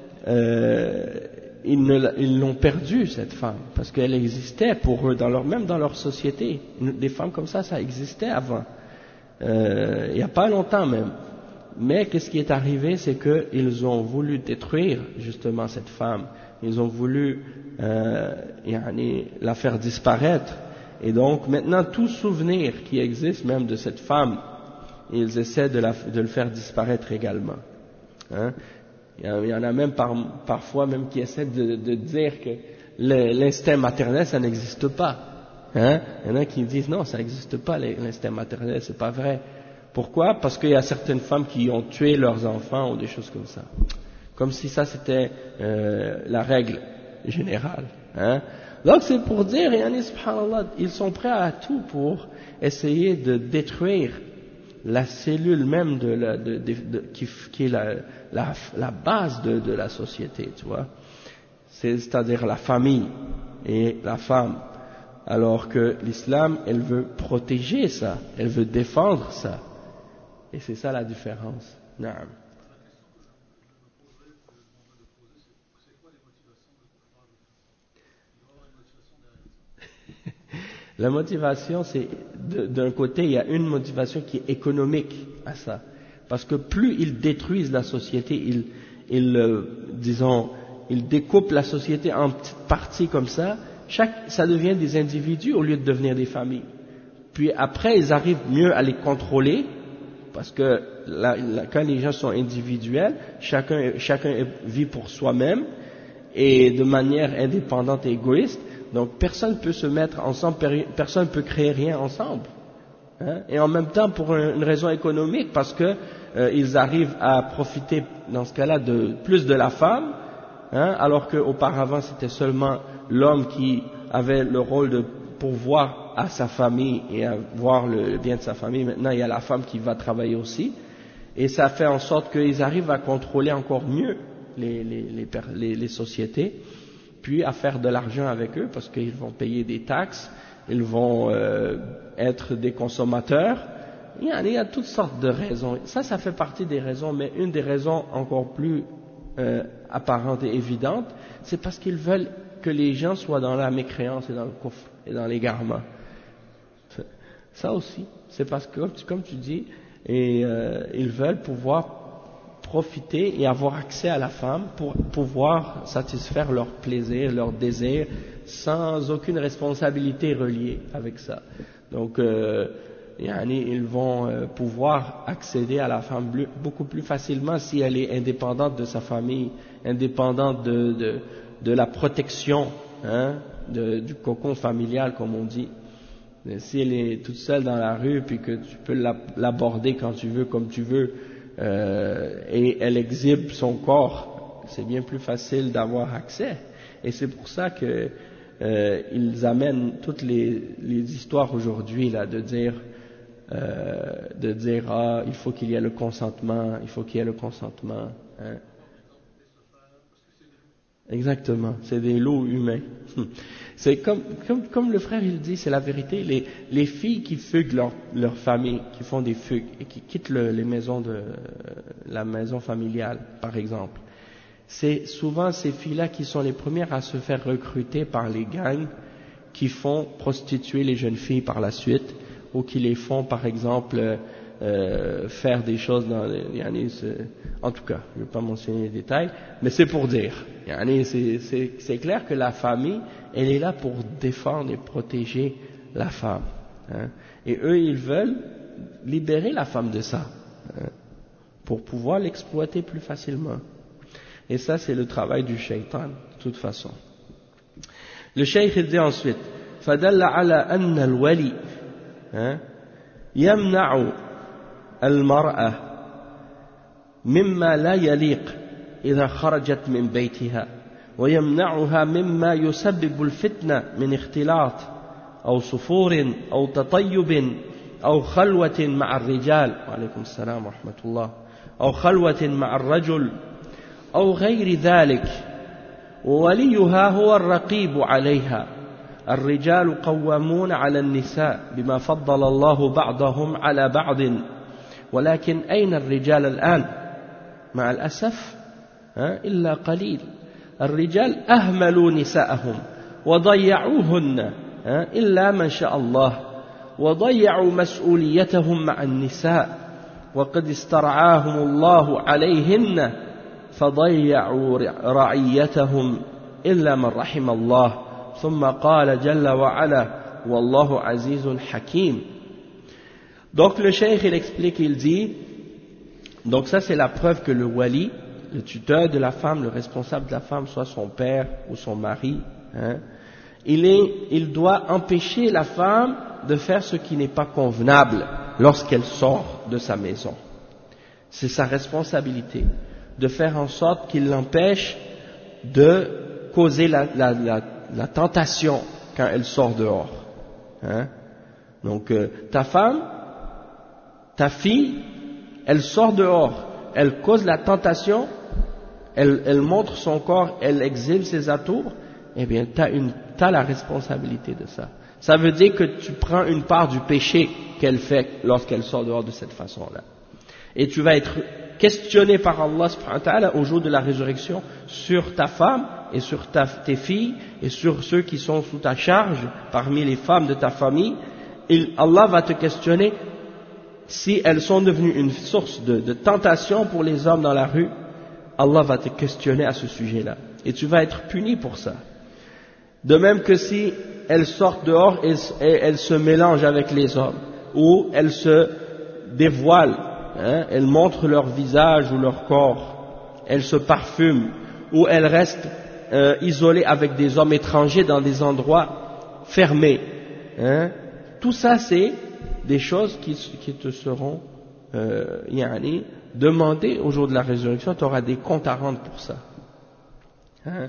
euh, ils, ne, ils l'ont perdue, cette femme, parce qu'elle existait pour eux, dans leur, même dans leur société. Des femmes comme ça, ça existait avant. Euh, il n'y a pas longtemps même. Mais qu'est-ce qui est arrivé, c'est qu'ils ont voulu détruire justement cette femme. Ils ont voulu euh, la faire disparaître. Et donc maintenant tout souvenir qui existe même de cette femme, ils essaient de, la, de le faire disparaître également. Hein? Il y en a même par, parfois même qui essaient de, de dire que le, l'instinct maternel ça n'existe pas. Hein? Il y en a qui disent non, ça n'existe pas l'instinct maternel, c'est pas vrai. Pourquoi? Parce qu'il y a certaines femmes qui ont tué leurs enfants ou des choses comme ça. Comme si ça c'était euh, la règle générale. Hein? Donc c'est pour dire, yani, subhanallah, ils sont prêts à tout pour essayer de détruire la cellule même de la, de, de, de, qui, qui est la, la, la base de, de la société, tu vois. C'est, c'est-à-dire la famille et la femme. Alors que l'islam, elle veut protéger ça, elle veut défendre ça. Et c'est ça la différence. Naam. La motivation, c'est d'un côté, il y a une motivation qui est économique à ça, parce que plus ils détruisent la société, ils, ils euh, disons, ils découpent la société en petites parties comme ça. Chaque, ça devient des individus au lieu de devenir des familles. Puis après, ils arrivent mieux à les contrôler, parce que la, la, quand les gens sont individuels, chacun, chacun vit pour soi-même et de manière indépendante et égoïste. Donc personne ne peut se mettre ensemble, personne ne peut créer rien ensemble. Hein? Et en même temps pour une raison économique, parce que euh, ils arrivent à profiter dans ce cas-là de plus de la femme, hein, alors qu'auparavant c'était seulement l'homme qui avait le rôle de pourvoir à sa famille et à voir le bien de sa famille. Maintenant il y a la femme qui va travailler aussi, et ça fait en sorte qu'ils arrivent à contrôler encore mieux les, les, les, les, les sociétés, puis à faire de l'argent avec eux, parce qu'ils vont payer des taxes, ils vont euh, être des consommateurs. Il y, a, il y a toutes sortes de raisons. Ça, ça fait partie des raisons, mais une des raisons encore plus euh, apparente et évidente, c'est parce qu'ils veulent que les gens soient dans la mécréance et dans le coffre et dans l'égarement. Ça aussi, c'est parce que, comme tu, comme tu dis, et, euh, ils veulent pouvoir profiter et avoir accès à la femme pour pouvoir satisfaire leur plaisir, leur désir, sans aucune responsabilité reliée avec ça. Donc, euh, ils vont euh, pouvoir accéder à la femme beaucoup plus facilement si elle est indépendante de sa famille, indépendante de, de, de la protection, hein, de, du cocon familial, comme on dit. Mais si elle est toute seule dans la rue, puis que tu peux l'aborder quand tu veux, comme tu veux, Euh, et elle exhibe son corps, c'est bien plus facile d'avoir accès. Et c'est pour ça que euh, ils amènent toutes les, les histoires aujourd'hui là de dire, euh, de dire ah il faut qu'il y ait le consentement, il faut qu'il y ait le consentement. Hein. Exactement, c'est des loups humains. C'est comme, comme, comme le frère il dit, c'est la vérité. Les, les filles qui fuguent leur, leur famille, qui font des fugues et qui quittent le, les maisons de la maison familiale, par exemple, c'est souvent ces filles-là qui sont les premières à se faire recruter par les gangs qui font prostituer les jeunes filles par la suite, ou qui les font, par exemple, euh, faire des choses dans les, yani, en tout cas, je ne vais pas mentionner les détails, mais c'est pour dire, yani, c'est, c'est, c'est clair que la famille, elle est là pour défendre et protéger la femme, hein, et eux ils veulent libérer la femme de ça, hein, pour pouvoir l'exploiter plus facilement. Et ça c'est le travail du shaitan de toute façon. Le cheikh il dit ensuite فدل على أن الولي يمنع المرأة مما لا يليق إذا خرجت من بيتها ويمنعها مما يسبب الفتنة من اختلاط أو صفور أو تطيب أو خلوة مع الرجال وعليكم السلام ورحمة الله أو خلوة مع الرجل أو غير ذلك ووليها هو الرقيب عليها. الرجال قوامون على النساء بما فضل الله بعضهم على بعض ولكن أين الرجال الآن؟ مع الأسف إلا قليل. الرجال أهملوا نساءهم وضيعوهن إلا من شاء الله وضيعوا مسؤوليتهم مع النساء وقد استرعاهم الله عليهن فضيعوا رعيتهم إلا من رحم الله ثم قال جل وعلا والله عزيز حكيم. Donc le cheikh il explique, il dit, donc ça c'est la preuve que le wali, le tuteur de la femme, le responsable de la femme, soit son père ou son mari, hein, il, est, il doit empêcher la femme de faire ce qui n'est pas convenable lorsqu'elle sort de sa maison. C'est sa responsabilité de faire en sorte qu'il l'empêche de causer la, la, la, la tentation quand elle sort dehors. Hein? Donc euh, ta femme, ta fille, elle sort dehors, elle cause la tentation, elle, elle montre son corps, elle exhibe ses atours, eh bien tu as une, t'as la responsabilité de ça. Ça veut dire que tu prends une part du péché qu'elle fait lorsqu'elle sort dehors de cette façon-là. Et tu vas être questionné par Allah subhanahu wa ta'ala au jour de la résurrection sur ta femme et sur ta, tes filles et sur ceux qui sont sous ta charge parmi les femmes de ta famille. Et Allah va te questionner si elles sont devenues une source de, de tentation pour les hommes dans la rue. Allah va te questionner à ce sujet-là et tu vas être puni pour ça. De même que si elles sortent dehors et, et elles se mélangent avec les hommes ou elles se dévoilent, hein, elles montrent leur visage ou leur corps, elles se parfument ou elles restent euh, isolées avec des hommes étrangers dans des endroits fermés, hein. Tout ça c'est des choses qui, qui te seront euh, yani, demandées au jour de la résurrection. Tu auras des comptes à rendre pour ça, hein.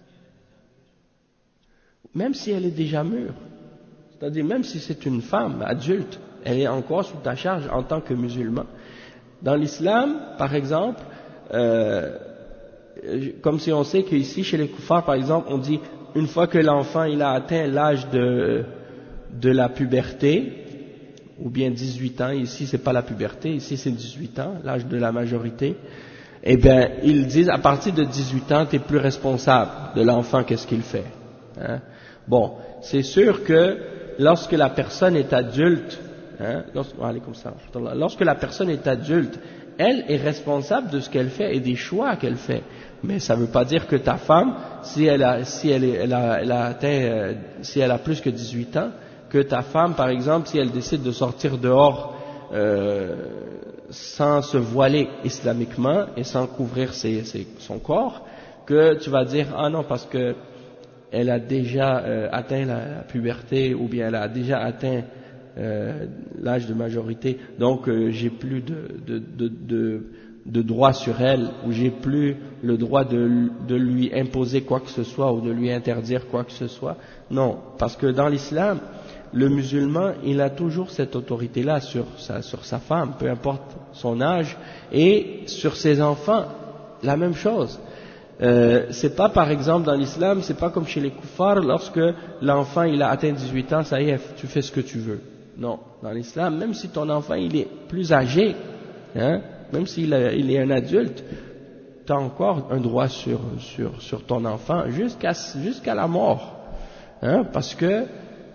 Même si elle est déjà mûre, c'est-à-dire même si c'est une femme adulte, elle est encore sous ta charge en tant que musulman. Dans l'islam, par exemple, euh, comme si on sait qu'ici chez les koufars, par exemple, on dit une fois que l'enfant il a atteint l'âge de, de la puberté, ou bien dix-huit ans, ici c'est pas la puberté, ici c'est dix-huit ans, l'âge de la majorité, eh bien ils disent à partir de dix-huit ans, tu es plus responsable de l'enfant, qu'est-ce qu'il fait, hein? Bon, c'est sûr que lorsque la personne est adulte, hein, lorsque, lorsque la personne est adulte, elle est responsable de ce qu'elle fait et des choix qu'elle fait. Mais ça ne veut pas dire que ta femme, si elle a, si elle, est, elle a, elle a atteint, euh, si elle a plus que dix-huit ans, que ta femme, par exemple, si elle décide de sortir dehors euh, sans se voiler islamiquement et sans couvrir ses, ses, son corps, que tu vas dire ah non parce que elle a déjà euh, atteint la, la puberté ou bien elle a déjà atteint euh, l'âge de majorité, donc euh, j'ai plus de, de, de, de, de droit sur elle, ou j'ai plus le droit de, de lui imposer quoi que ce soit ou de lui interdire quoi que ce soit. Non, parce que dans l'islam, le musulman, il a toujours cette autorité-là sur sa, sur sa femme, peu importe son âge, et sur ses enfants, la même chose. Euh, c'est pas par exemple dans l'islam, c'est pas comme chez les koufars, lorsque l'enfant il a atteint dix-huit ans, ça y est, tu fais ce que tu veux. Non, dans l'islam, même si ton enfant il est plus âgé, hein, même s'il est, il est un adulte, tu as encore un droit sur, sur, sur ton enfant jusqu'à, jusqu'à la mort, hein, parce que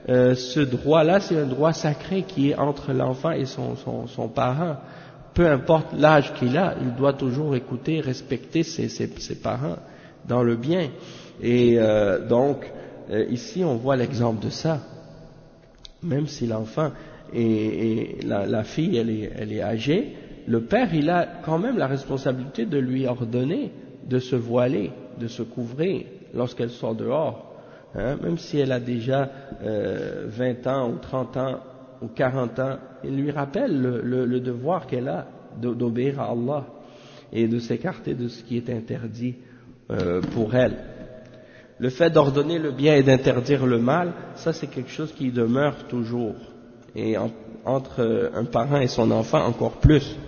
euh, ce droit-là, c'est un droit sacré qui est entre l'enfant et son, son, son parent. Peu importe l'âge qu'il a, il doit toujours écouter, respecter ses, ses, ses parents dans le bien. Et euh, donc, euh, ici, on voit l'exemple de ça. Même si l'enfant et, et la, la fille, elle est, elle est âgée, le père, il a quand même la responsabilité de lui ordonner de se voiler, de se couvrir lorsqu'elle sort dehors. Hein, même si elle a déjà euh, vingt ans ou trente ans ou quarante ans, il lui rappelle le, le, le devoir qu'elle a d'obéir à Allah et de s'écarter de ce qui est interdit euh, pour elle. Le fait d'ordonner le bien et d'interdire le mal, ça c'est quelque chose qui demeure toujours, et en, entre un parent et son enfant encore plus.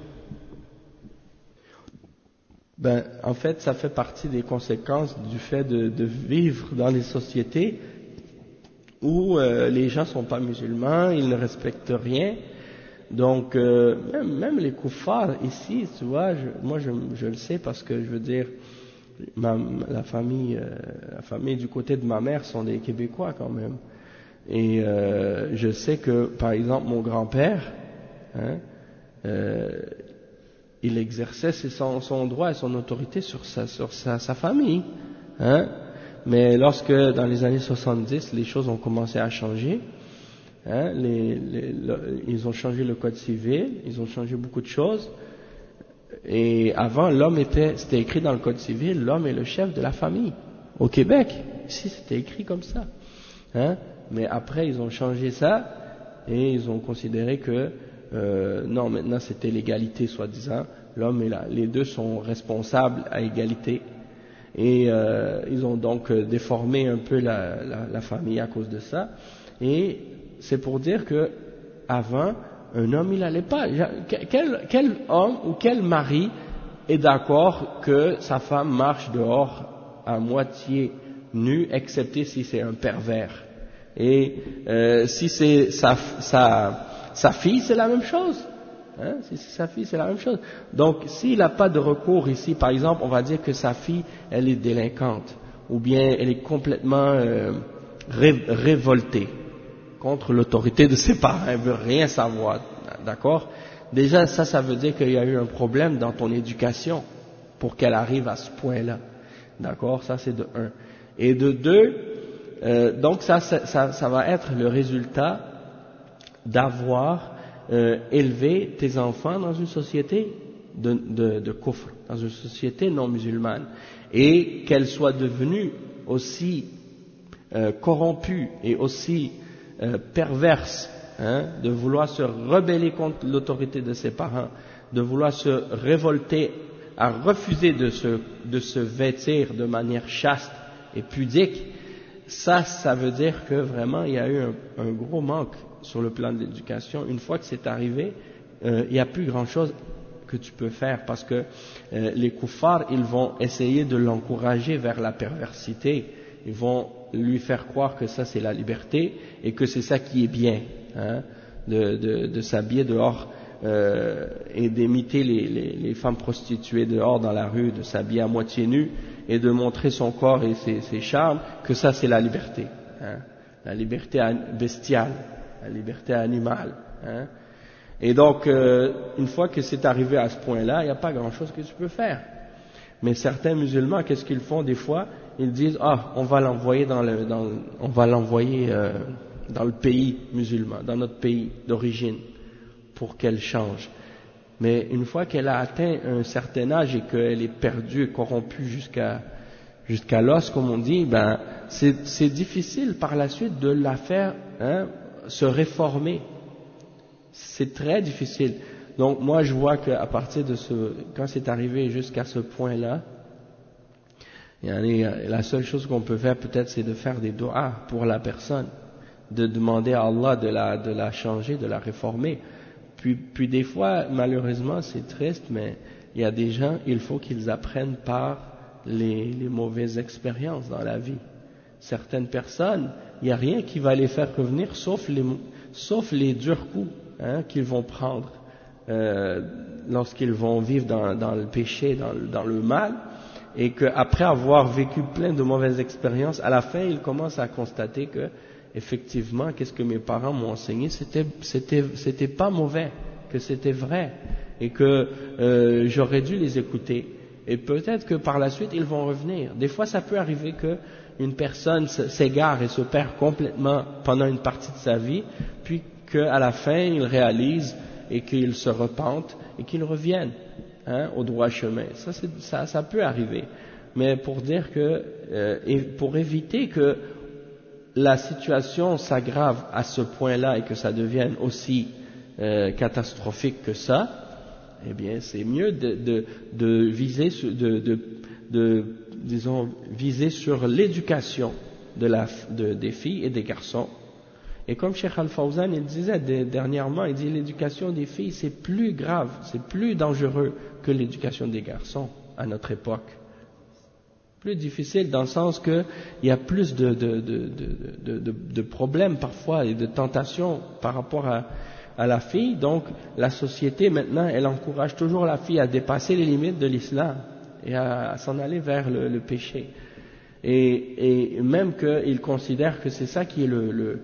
Ben, en fait, ça fait partie des conséquences du fait de, de vivre dans des sociétés où euh, les gens sont pas musulmans, ils ne respectent rien. Donc, euh, même, même les koufars ici, tu vois, je, moi je, je le sais parce que je veux dire, ma, la famille, euh, la famille du côté de ma mère sont des Québécois quand même. Et euh, je sais que, par exemple, mon grand-père, hein, euh, il exerçait son, son droit et son autorité sur sa, sur sa, sa famille, hein. Mais lorsque, dans les années soixante-dix, les choses ont commencé à changer, hein, les, les, le, ils ont changé le code civil, ils ont changé beaucoup de choses, et avant, l'homme était, c'était écrit dans le code civil, l'homme est le chef de la famille. Au Québec, ici, c'était écrit comme ça, hein. Mais après, ils ont changé ça, et ils ont considéré que Euh, non, maintenant c'était l'égalité soi-disant, l'homme et la, les deux sont responsables à égalité, et euh, ils ont donc déformé un peu la, la, la famille à cause de ça, et c'est pour dire que avant, un homme il n'allait pas, quel, quel homme ou quel mari est d'accord que sa femme marche dehors à moitié nue, excepté si c'est un pervers, et euh, si c'est sa, sa Sa fille, c'est la même chose. Hein? Si c'est sa fille, c'est la même chose. Donc, s'il n'a pas de recours ici, par exemple, on va dire que sa fille, elle est délinquante, ou bien elle est complètement euh, ré révoltée contre l'autorité de ses parents, elle veut rien savoir, d'accord? Déjà, ça, ça veut dire qu'il y a eu un problème dans ton éducation pour qu'elle arrive à ce point-là, d'accord? Ça, c'est de un. Et de deux, euh, donc ça, ça, ça, ça va être le résultat d'avoir euh, élevé tes enfants dans une société de, de, de kufr, dans une société non musulmane, et qu'elle soit devenue aussi euh, corrompue et aussi euh, perverse, hein, de vouloir se rebeller contre l'autorité de ses parents, de vouloir se révolter, à refuser de se, de se vêtir de manière chaste et pudique. Ça, ça veut dire que vraiment il y a eu un, un gros manque sur le plan de l'éducation. Une fois que c'est arrivé, euh, il n'y a plus grand-chose que tu peux faire, parce que euh, les koufars, ils vont essayer de l'encourager vers la perversité, ils vont lui faire croire que ça c'est la liberté et que c'est ça qui est bien, hein, de, de, de s'habiller dehors euh, et d'imiter les, les, les femmes prostituées dehors dans la rue, de s'habiller à moitié nu et de montrer son corps et ses, ses charmes, que ça c'est la liberté, hein, la liberté bestiale, la liberté animale, hein. Et donc, euh, une fois que c'est arrivé à ce point-là, il n'y a pas grand-chose que tu peux faire. Mais certains musulmans, qu'est-ce qu'ils font des fois? Ils disent, ah, on va l'envoyer dans le, dans, on va l'envoyer euh, dans le pays musulman, dans notre pays d'origine, pour qu'elle change. Mais une fois qu'elle a atteint un certain âge et qu'elle est perdue, corrompue jusqu'à jusqu'à l'os, comme on dit, ben c'est, c'est difficile par la suite de la faire, hein, se réformer. C'est très difficile. Donc moi je vois qu'à partir de ce, quand c'est arrivé jusqu'à ce point-là, la seule chose qu'on peut faire peut-être c'est de faire des doigts pour la personne, de demander à Allah de la, de la changer, de la réformer. Puis, puis des fois, malheureusement c'est triste, mais il y a des gens, il faut qu'ils apprennent par les, les mauvaises expériences dans la vie. Certaines personnes, il n'y a rien qui va les faire revenir sauf les, sauf les durs coups, hein, qu'ils vont prendre euh, lorsqu'ils vont vivre dans, dans le péché, dans, dans le mal, et qu'après avoir vécu plein de mauvaises expériences, à la fin ils commencent à constater que effectivement, qu'est-ce que mes parents m'ont enseigné, c'était, c'était, c'était pas mauvais, que c'était vrai, et que euh, j'aurais dû les écouter. Et peut-être que par la suite, ils vont revenir. Des fois, ça peut arriver que une personne s'égare et se perd complètement pendant une partie de sa vie, puis qu'à la fin, il réalise et qu'il se repente et qu'il revienne hein, au droit chemin. Ça, c'est, ça, ça peut arriver. Mais pour dire que, euh, et pour éviter que la situation s'aggrave à ce point-là et que ça devienne aussi euh, catastrophique que ça, eh bien, c'est mieux de, de, de viser, de, de, de, disons, viser sur l'éducation de la, de, des filles et des garçons. Et comme Cheikh Al-Fawzan, il disait dernièrement, il dit l'éducation des filles, c'est plus grave, c'est plus dangereux que l'éducation des garçons à notre époque. Plus difficile dans le sens que il y a plus de, de, de, de, de, de problèmes parfois et de tentations par rapport à, à la fille. Donc la société maintenant, elle encourage toujours la fille à dépasser les limites de l'islam et à, à s'en aller vers le, le péché. Et, et même qu'ils considèrent que c'est ça qui est le, le,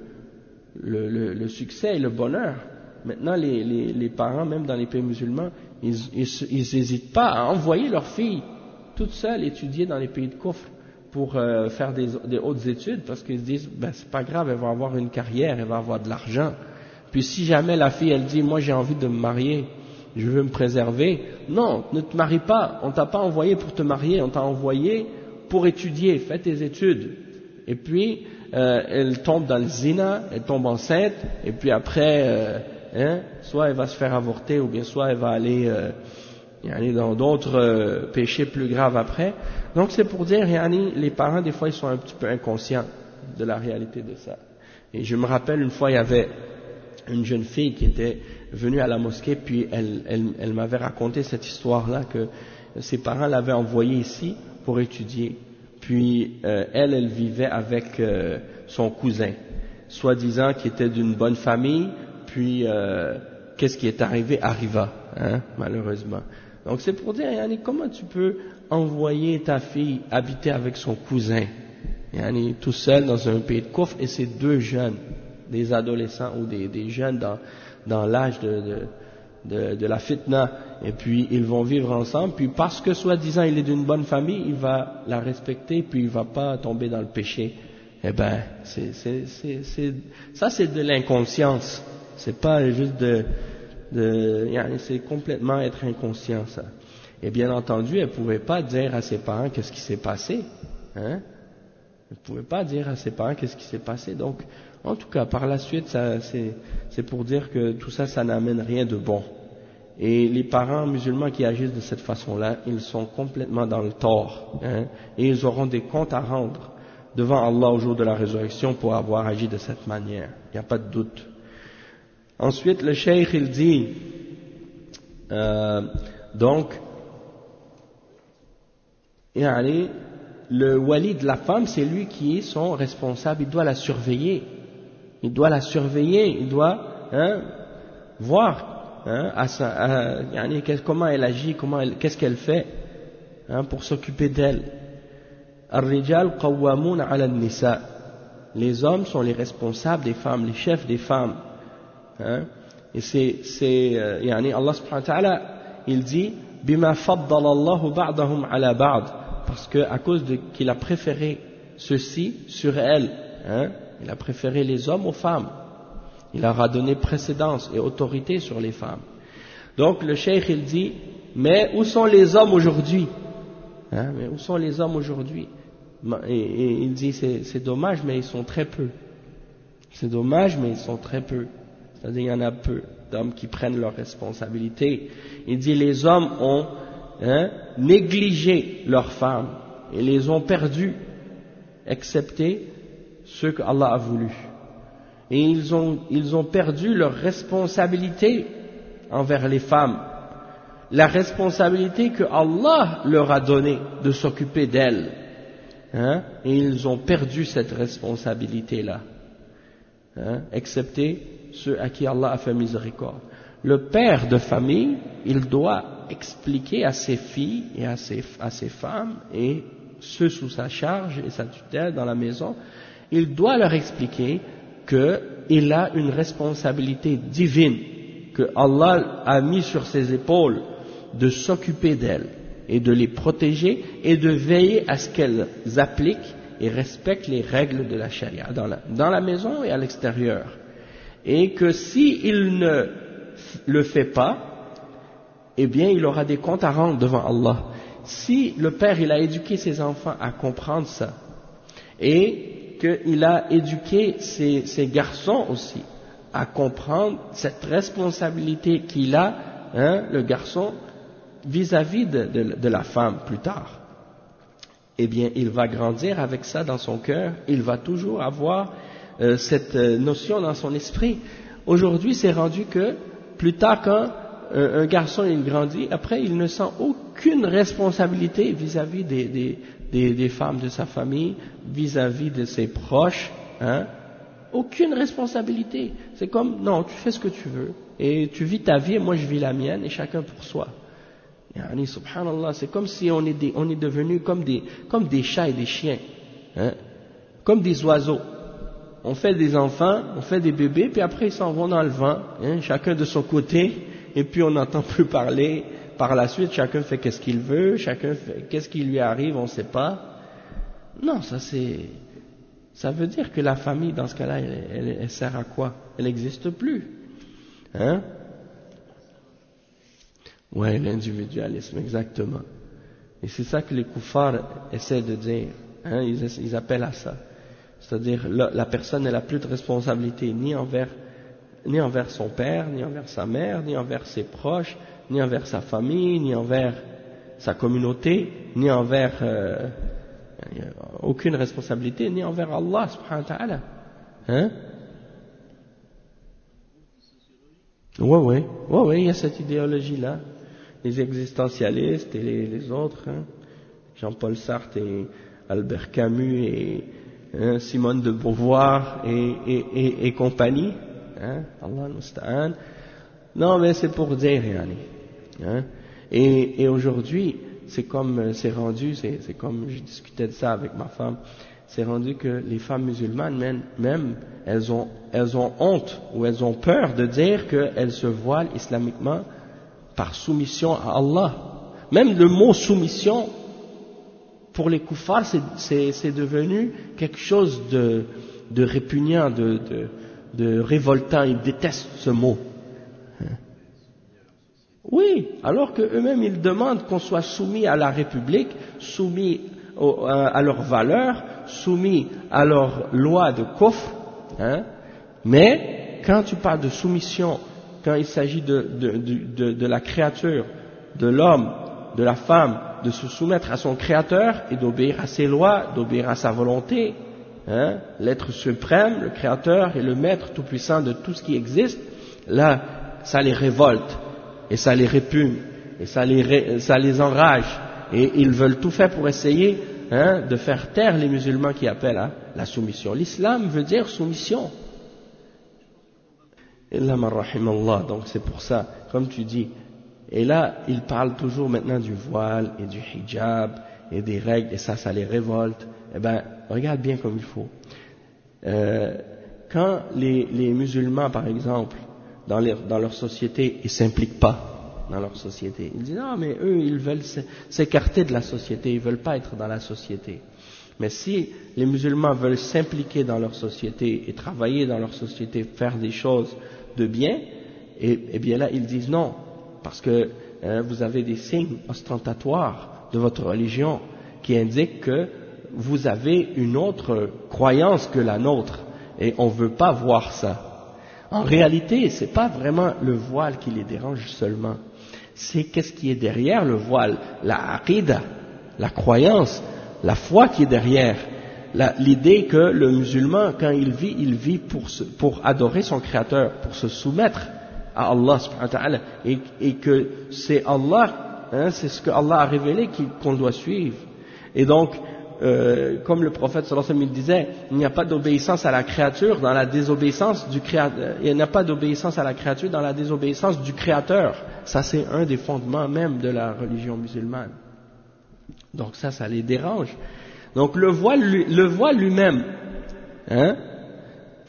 le, le, le succès et le bonheur. Maintenant, les, les, les parents, même dans les pays musulmans, ils n'hésitent pas à envoyer leurs filles toutes seules étudier dans les pays de Kufr pour euh, faire des, des hautes études parce qu'ils se disent ben c'est pas grave, elle va avoir une carrière, elle va avoir de l'argent. Puis si jamais la fille elle dit moi j'ai envie de me marier, je veux me préserver, non, ne te marie pas, on t'a pas envoyé pour te marier, on t'a envoyé pour étudier, fais tes études. Et puis euh, elle tombe dans le zina, elle tombe enceinte et puis après euh, hein, soit elle va se faire avorter ou bien soit elle va aller euh, Yani dans d'autres euh, péchés plus graves après. Donc c'est pour dire, yani, les parents des fois ils sont un petit peu inconscients de la réalité de ça. Et je me rappelle une fois il y avait une jeune fille qui était venue à la mosquée puis elle, elle, elle m'avait raconté cette histoire-là que ses parents l'avaient envoyée ici pour étudier. Puis euh, elle, elle vivait avec euh, son cousin, soi-disant qui était d'une bonne famille. Puis euh, qu'est-ce qui est arrivé arriva, hein, malheureusement. Donc c'est pour dire, yani, comment tu peux envoyer ta fille habiter avec son cousin, yani, tout seul dans un pays de Kufr, et c'est deux jeunes, des adolescents ou des, des jeunes dans, dans l'âge de, de, de, de la fitna, et puis ils vont vivre ensemble, puis parce que soi-disant il est d'une bonne famille, il va la respecter, puis il va pas tomber dans le péché. Eh ben, c'est, c'est, c'est, c'est, ça c'est de l'inconscience, c'est pas juste de... De, c'est complètement être inconscient ça. Et bien entendu, elle ne pouvait pas dire à ses parents qu'est-ce qui s'est passé. Hein? Elle ne pouvait pas dire à ses parents qu'est-ce qui s'est passé. Donc, en tout cas, par la suite, ça, c'est, c'est pour dire que tout ça, ça n'amène rien de bon. Et les parents musulmans qui agissent de cette façon-là, ils sont complètement dans le tort. Hein? Et ils auront des comptes à rendre devant Allah au jour de la résurrection pour avoir agi de cette manière. Il n'y a pas de doute. Ensuite, le cheikh, il dit, euh, donc, yani, le wali de la femme, c'est lui qui est son responsable, il doit la surveiller, il doit la surveiller, il doit hein, voir hein, à sa, à, yani, comment elle agit, comment elle, qu'est-ce qu'elle fait hein, pour s'occuper d'elle. Ar-rijal qawwamun ala an-nisa. Les hommes sont les responsables des femmes, les chefs des femmes. Hein? Et c'est, c'est euh, yani Allah subhanahu wa ta'ala, il dit bima faddala Allahu ba'dahum ala ba'd, parce que à cause de qu'il a préféré ceci sur elles, hein? Il a préféré les hommes aux femmes, il leur a donné précédence et autorité sur les femmes. Donc le cheikh il dit mais où sont les hommes aujourd'hui hein? Mais où sont les hommes aujourd'hui? Et, et il dit c'est, c'est dommage mais ils sont très peu, c'est dommage mais ils sont très peu. C'est-à-dire, il y en a peu d'hommes qui prennent leurs responsabilités. Il dit, les hommes ont hein, négligé leurs femmes et les ont perdues, excepté ceux que Allah a voulu. Et ils ont, ils ont perdu leur responsabilité envers les femmes. La responsabilité que Allah leur a donnée de s'occuper d'elles. Hein, et ils ont perdu cette responsabilité-là. Hein, excepté ceux à qui Allah a fait miséricorde. Le père de famille, il doit expliquer à ses filles et à ses, à ses femmes et ceux sous sa charge et sa tutelle dans la maison, il doit leur expliquer qu'il a une responsabilité divine que Allah a mis sur ses épaules de s'occuper d'elles et de les protéger et de veiller à ce qu'elles appliquent et respectent les règles de la charia dans la, dans la maison et à l'extérieur. Et que s'il ne le fait pas, eh bien il aura des comptes à rendre devant Allah. Si le père il a éduqué ses enfants à comprendre ça et qu'il a éduqué ses, ses garçons aussi à comprendre cette responsabilité qu'il a, hein, le garçon, vis-à-vis de, de, de la femme plus tard, eh bien il va grandir avec ça dans son cœur, il va toujours avoir euh, cette euh, notion dans son esprit. Aujourd'hui c'est rendu que plus tard quand euh, un garçon il grandit, après il ne sent aucune responsabilité vis-à-vis des, des, des, des femmes de sa famille, vis-à-vis de ses proches, hein, aucune responsabilité. C'est comme, non, tu fais ce que tu veux, et tu vis ta vie et moi je vis la mienne, et chacun pour soi. Yani, subhanallah, c'est comme si on est, des, on est devenus comme des, comme des chats et des chiens, hein, comme des oiseaux. On fait des enfants, on fait des bébés, puis après ils s'en vont dans le vent, hein, chacun de son côté, et puis on n'entend plus parler. Par la suite, chacun fait qu'est-ce qu'il veut, chacun fait qu'est-ce qui lui arrive, on ne sait pas. Non, ça c'est, ça veut dire que la famille, dans ce cas-là, elle, elle, elle sert à quoi? Elle n'existe plus, hein? Ouais, l'individualisme, exactement. Et c'est ça que les koufars essaient de dire, hein, ils, ils appellent à ça. C'est-à-dire, la, la personne n'a plus de responsabilité ni envers, ni envers son père, ni envers sa mère, ni envers ses proches, ni envers sa famille, ni envers sa communauté, ni envers euh, aucune responsabilité, ni envers Allah subhanahu wa ta'ala. Hein? Ouais, ouais, ouais, ouais, il y a cette idéologie-là. Les existentialistes et les, les autres, hein, Jean-Paul Sartre et Albert Camus et hein, Simone de Beauvoir et, et, et, et compagnie, hein, Allah al-Musta'an. Non, mais c'est pour dire, yani, hein, et, et aujourd'hui, c'est comme, c'est rendu, c'est, c'est comme, je discutais de ça avec ma femme, c'est rendu que les femmes musulmanes, même, même elles ont, elles ont honte ou elles ont peur de dire qu'elles se voilent islamiquement par soumission à Allah. Même le mot soumission, pour les koufars, c'est, c'est, c'est devenu quelque chose de, de répugnant, de, de, de révoltant. Ils détestent ce mot. Oui, alors qu'eux-mêmes, ils demandent qu'on soit soumis à la République, soumis au, à, à leurs valeurs, soumis à leurs lois de kufr, hein, mais quand tu parles de soumission, quand il s'agit de, de, de, de, de la créature, de l'homme, de la femme, de se soumettre à son créateur et d'obéir à ses lois, d'obéir à sa volonté, hein, l'être suprême, le créateur et le maître tout-puissant de tout ce qui existe, là, ça les révolte, et ça les répugne, et ça les, ça les enrage, et ils veulent tout faire pour essayer, hein, de faire taire les musulmans qui appellent à la soumission. L'islam veut dire soumission. Illa man rahimallah, donc c'est pour ça, comme tu dis. Et là, ils parlent toujours maintenant du voile et du hijab et des règles, et ça, ça les révolte. Eh ben, regarde bien comme il faut. Euh, quand les, les musulmans, par exemple, dans, les, dans leur société, ils s'impliquent pas dans leur société. Ils disent non, mais eux, ils veulent s'écarter de la société, ils veulent pas être dans la société. Mais si les musulmans veulent s'impliquer dans leur société et travailler dans leur société, faire des choses de bien, et, et bien là, ils disent non, parce que hein, vous avez des signes ostentatoires de votre religion qui indiquent que vous avez une autre croyance que la nôtre, et on ne veut pas voir ça. En réalité, ce n'est pas vraiment le voile qui les dérange seulement, c'est qu'est-ce qui est derrière le voile, la aqida, la croyance, la foi qui est derrière, la, l'idée que le musulman, quand il vit, il vit pour, se, pour adorer son créateur, pour se soumettre à Allah subhanahu wa ta'ala, et, et que c'est Allah, hein, c'est ce que Allah a révélé qu'on doit suivre. Et donc, euh, comme le prophète sallallahu alayhi wa sallam il disait, il n'y a pas d'obéissance à la créature dans la désobéissance du créateur, il n'y a pas d'obéissance à la créature dans la désobéissance du créateur. Ça c'est un des fondements même de la religion musulmane. Donc ça, ça les dérange. Donc le voile, le voile lui-même, hein,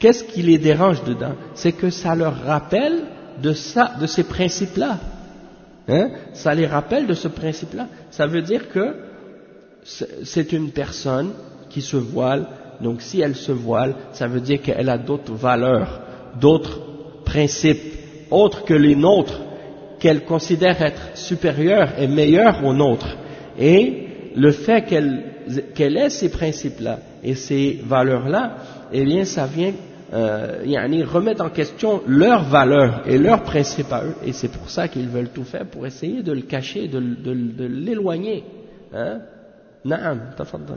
qu'est-ce qui les dérange dedans? C'est que ça leur rappelle de ça, de ces principes-là. Hein? Ça les rappelle de ce principe-là. Ça veut dire que c'est une personne qui se voile, donc si elle se voile, ça veut dire qu'elle a d'autres valeurs, d'autres principes, autres que les nôtres, qu'elle considère être supérieures et meilleures aux nôtres. Et le fait qu'elle qu'elle ait ces principes-là et ces valeurs-là, eh bien ça vient euh, yani remettre en question leurs valeurs et leurs principes à eux, et c'est pour ça qu'ils veulent tout faire pour essayer de le cacher, de, de, de l'éloigner. Hein? Naam, tafaddal.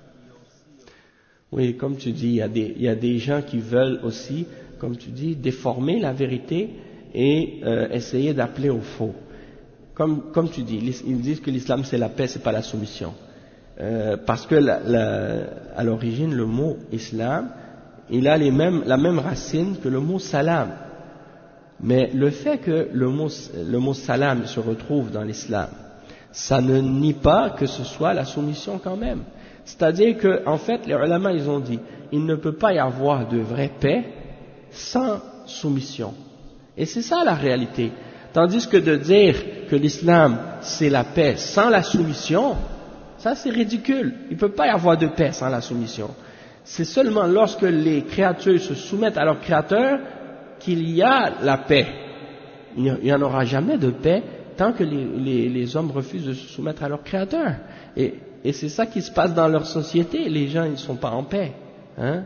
Oui, comme tu dis, il y a des, il y a des gens qui veulent aussi, comme tu dis, déformer la vérité et euh, essayer d'appeler au faux. Comme, comme tu dis, ils disent que l'islam c'est la paix, c'est pas la soumission. Euh, parce que la, la, à l'origine, le mot islam, il a les mêmes, la même racine que le mot salam. Mais le fait que le mot, le mot salam se retrouve dans l'islam, ça ne nie pas que ce soit la soumission quand même. C'est-à-dire que, en fait, les ulama, ils ont dit, il ne peut pas y avoir de vraie paix sans soumission. Et c'est ça la réalité. Tandis que de dire que l'islam, c'est la paix sans la soumission, ça c'est ridicule. Il ne peut pas y avoir de paix sans la soumission. C'est seulement lorsque les créatures se soumettent à leur créateur qu'il y a la paix. Il n'y en aura jamais de paix tant que les, les, les hommes refusent de se soumettre à leur créateur. Et, et c'est ça qui se passe dans leur société. Les gens, ils ne sont pas en paix. Hein?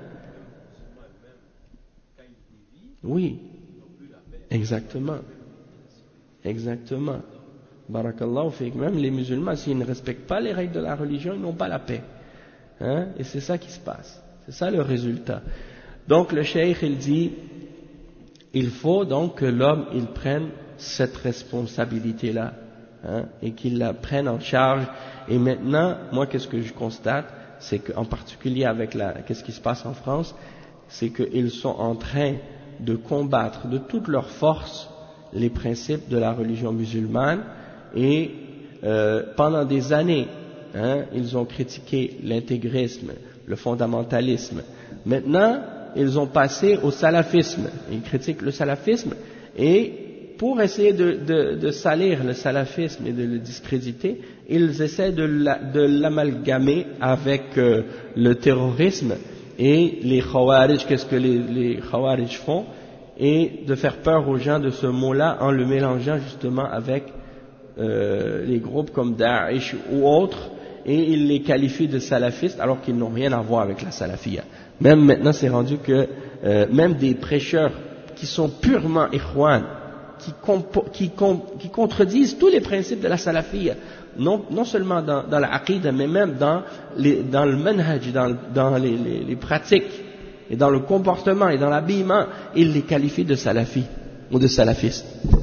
Oui. Exactement. Exactement. Barakallahu fiik. Même les musulmans, s'ils ne respectent pas les règles de la religion, ils n'ont pas la paix. Hein? Et c'est ça qui se passe. C'est ça le résultat. Donc le cheikh, il dit, il faut donc que l'homme, il prenne cette responsabilité-là, hein, et qu'il la prenne en charge. Et maintenant, moi, qu'est-ce que je constate, c'est qu'en particulier avec la, qu'est-ce qui se passe en France, c'est qu'ils sont en train de combattre de toute leur force les principes de la religion musulmane, et euh, pendant des années, hein, ils ont critiqué l'intégrisme, le fondamentalisme. Maintenant, ils ont passé au salafisme. Ils critiquent le salafisme, et pour essayer de, de, de salir le salafisme et de le discréditer, ils essaient de, la, de l'amalgamer avec euh, le terrorisme et les khawarij. Qu'est-ce que les, les khawarij font? Et de faire peur aux gens de ce mot-là en le mélangeant justement avec euh, les groupes comme Daesh ou autres, et ils les qualifient de salafistes alors qu'ils n'ont rien à voir avec la salafia. Même maintenant, c'est rendu que euh, même des prêcheurs qui sont purement ikhwan, qui, qui, qui contredisent tous les principes de la salafia, non, non seulement dans, dans la aqidah, mais même dans, les, dans le manhaj, dans, dans les, les, les pratiques, et dans le comportement, et dans l'habillement, ils les qualifient de salafis, ou de salafistes.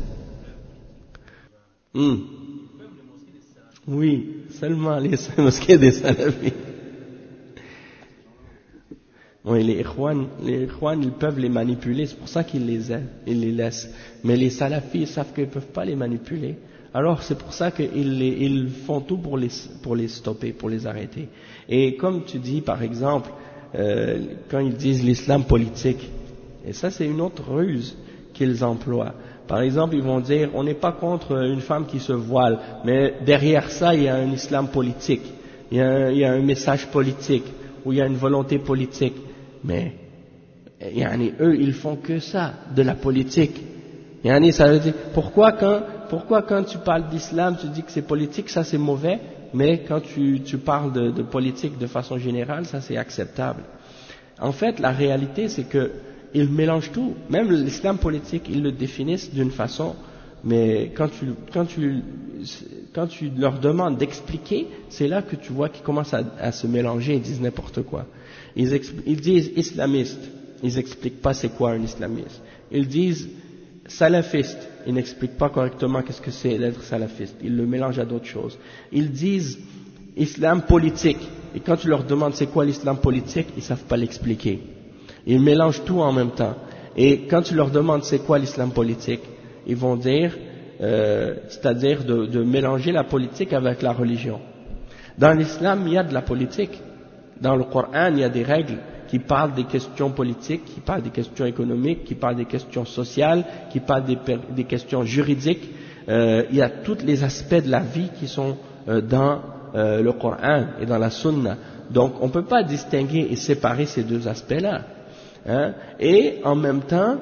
Hmm. Oui, seulement les mosquées des salafis. Oui, les ikhwan, les ikhwan, ils peuvent les manipuler, c'est pour ça qu'ils les aiment, ils les laissent. Mais les salafis, ils savent qu'ils ne peuvent pas les manipuler. Alors c'est pour ça qu'ils les, ils font tout pour les, pour les stopper, pour les arrêter. Et comme tu dis, par exemple, euh, quand ils disent l'islam politique, et ça c'est une autre ruse qu'ils emploient. Par exemple, ils vont dire, on n'est pas contre une femme qui se voile, mais derrière ça, il y a un islam politique, il y a un, il y a un message politique, ou il y a une volonté politique. Mais, yani, eux, ils font que ça, de la politique. Yani, ça veut dire, pourquoi quand, pourquoi quand tu parles d'islam, tu dis que c'est politique, ça c'est mauvais, mais quand tu, tu parles de, de politique de façon générale, ça c'est acceptable. En fait, la réalité, c'est que ils mélangent tout. Même l'islam politique, ils le définissent d'une façon, mais quand tu, quand tu, quand tu leur demandes d'expliquer, c'est là que tu vois qu'ils commencent à, à se mélanger et disent n'importe quoi. Ils, ils disent islamistes, ils n'expliquent pas c'est quoi un islamiste. Ils disent salafiste, ils n'expliquent pas correctement qu'est-ce que c'est d'être salafiste. Ils le mélangent à d'autres choses. Ils disent islam politique, et quand tu leur demandes c'est quoi l'islam politique, ils ne savent pas l'expliquer. Ils mélangent tout en même temps. Et quand tu leur demandes c'est quoi l'islam politique, ils vont dire, euh, c'est-à-dire de, de mélanger la politique avec la religion. Dans l'islam, il y a de la politique. Dans le Coran, il y a des règles qui parle des questions politiques, qui parle des questions économiques, qui parle des questions sociales, qui parle des, des questions juridiques. Euh, il y a tous les aspects de la vie qui sont euh, dans euh, le Coran et dans la Sunna. Donc on ne peut pas distinguer et séparer ces deux aspects-là. Hein. Et en même temps,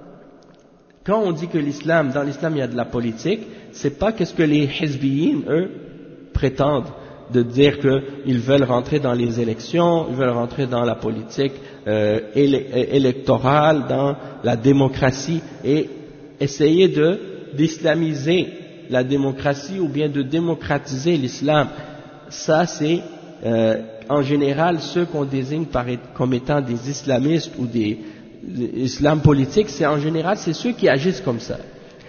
quand on dit que l'islam, dans l'islam il y a de la politique, c'est pas qu'est-ce que les hizbiyin, eux, prétendent de dire qu'ils veulent rentrer dans les élections, ils veulent rentrer dans la politique euh, électorale, dans la démocratie et essayer de d'islamiser la démocratie ou bien de démocratiser l'islam. Ça c'est euh, en général ceux qu'on désigne par, comme étant des islamistes ou des islam politiques, c'est en général c'est ceux qui agissent comme ça.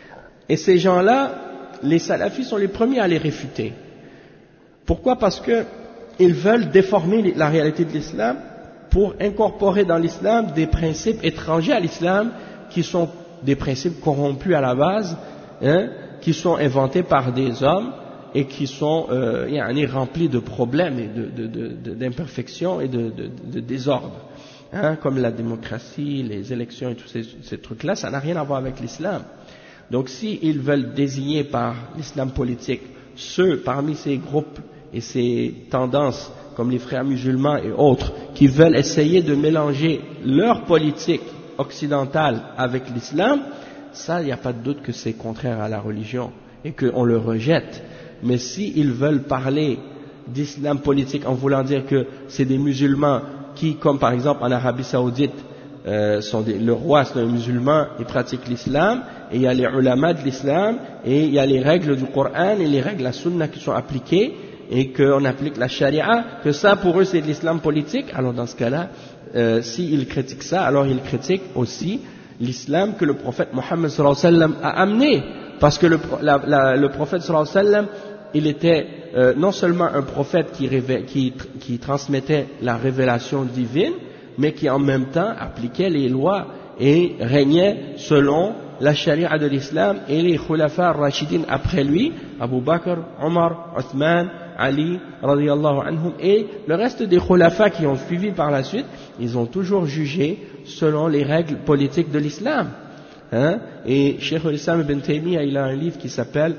Et ces gens-là, les salafis sont les premiers à les réfuter. Pourquoi? Parce que ils veulent déformer la réalité de l'islam pour incorporer dans l'islam des principes étrangers à l'islam qui sont des principes corrompus à la base, hein, qui sont inventés par des hommes et qui sont euh, remplis de problèmes et de, de, de, de, d'imperfections et de, de, de désordre, hein, comme la démocratie, les élections et tous ces, ces trucs-là, ça n'a rien à voir avec l'islam. Donc s'ils veulent désigner par l'islam politique ceux parmi ces groupes et ces tendances comme les frères musulmans et autres qui veulent essayer de mélanger leur politique occidentale avec l'islam, ça il n'y a pas de doute que c'est contraire à la religion et qu'on le rejette. Mais s'ils veulent parler d'islam politique en voulant dire que c'est des musulmans qui, comme par exemple en Arabie Saoudite, euh, sont des, le roi c'est un musulman, il pratique l'islam, et il y a les ulama de l'islam, et il y a les règles du Coran et les règles de la Sunna qui sont appliquées, et qu'on applique la charia, que ça pour eux c'est de l'islam politique, alors dans ce cas-là, euh, s'ils critiquent ça, alors ils critiquent aussi l'islam que le prophète Mohammed sallallahu alayhi wa sallam a amené, parce que le, la, la, le prophète sallallahu alayhi wa sallam, il était euh, non seulement un prophète qui, révèle, qui, qui transmettait la révélation divine, mais qui en même temps appliquait les lois et régnait selon la charia de l'islam, et les khulafa rachidin après lui, Abu Bakr, Omar, Othman, Ali, radiyallahu anhum, et le reste des khulafa qui ont suivi par la suite, ils ont toujours jugé selon les règles politiques de l'islam. Hein? Et Cheikh al-Islam ibn Taymiyyah, il a un livre qui s'appelle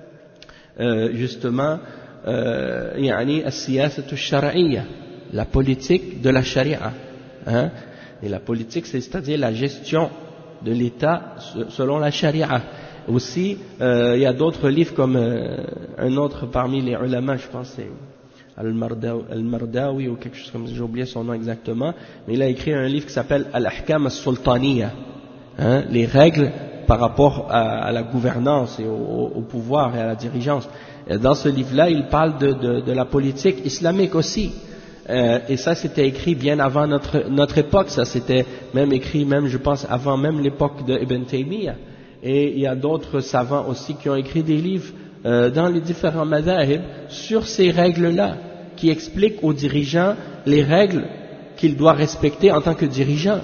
euh, justement euh, yani as-siyasatu ash-shar'iyya, la politique de la charia. Hein? Et la politique, c'est-à-dire la gestion de l'État selon la charia. Aussi, euh, il y a d'autres livres comme euh, un autre parmi les ulama, je pense c'est Al-Mardawi, Al-Mardawi ou quelque chose comme ça, j'ai oublié son nom exactement, mais il a écrit un livre qui s'appelle Al-Ahkam As-Sultaniyya, hein, les règles par rapport à, à la gouvernance et au, au pouvoir et à la dirigeance. Et dans ce livre-là, il parle de, de, de la politique islamique aussi. Euh, et ça c'était écrit bien avant notre, notre époque, ça c'était même écrit même je pense avant même l'époque de Ibn Taymiyyah. Et il y a d'autres savants aussi qui ont écrit des livres euh, dans les différents madhahib sur ces règles-là, qui expliquent aux dirigeants les règles qu'il doit respecter en tant que dirigeant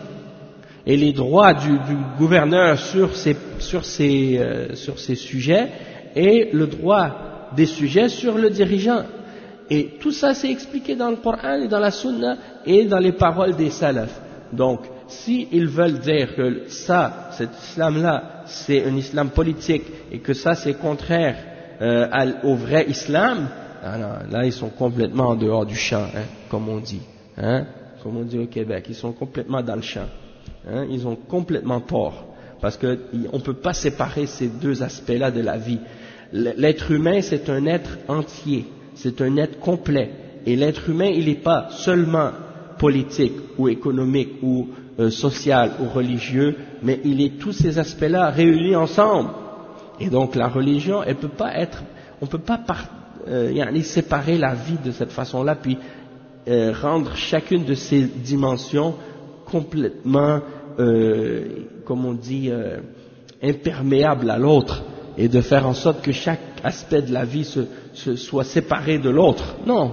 et les droits du, du gouverneur sur ces, sur, ces, euh, sur ces sujets et le droit des sujets sur le dirigeant. Et tout ça c'est expliqué dans le Coran et dans la Sunna et dans les paroles des salafs. Donc, s'ils veulent dire que ça, cet islam-là, c'est un islam politique et que ça c'est contraire euh, au vrai islam, alors, là ils sont complètement en dehors du champ, hein, comme on dit, hein, comme on dit au Québec, ils sont complètement dans le champ, hein, ils ont complètement tort, parce qu'on ne peut pas séparer ces deux aspects-là de la vie. L'être humain c'est un être entier. C'est un être complet. Et l'être humain, il n'est pas seulement politique ou économique ou euh, social ou religieux, mais il est tous ces aspects-là réunis ensemble. Et donc la religion, elle peut pas être, on peut pas par, euh, séparer la vie de cette façon-là, puis euh, rendre chacune de ces dimensions complètement, euh, comme on dit, euh, imperméable à l'autre, et de faire en sorte que chaque aspect de la vie se, se soit séparé de l'autre. Non.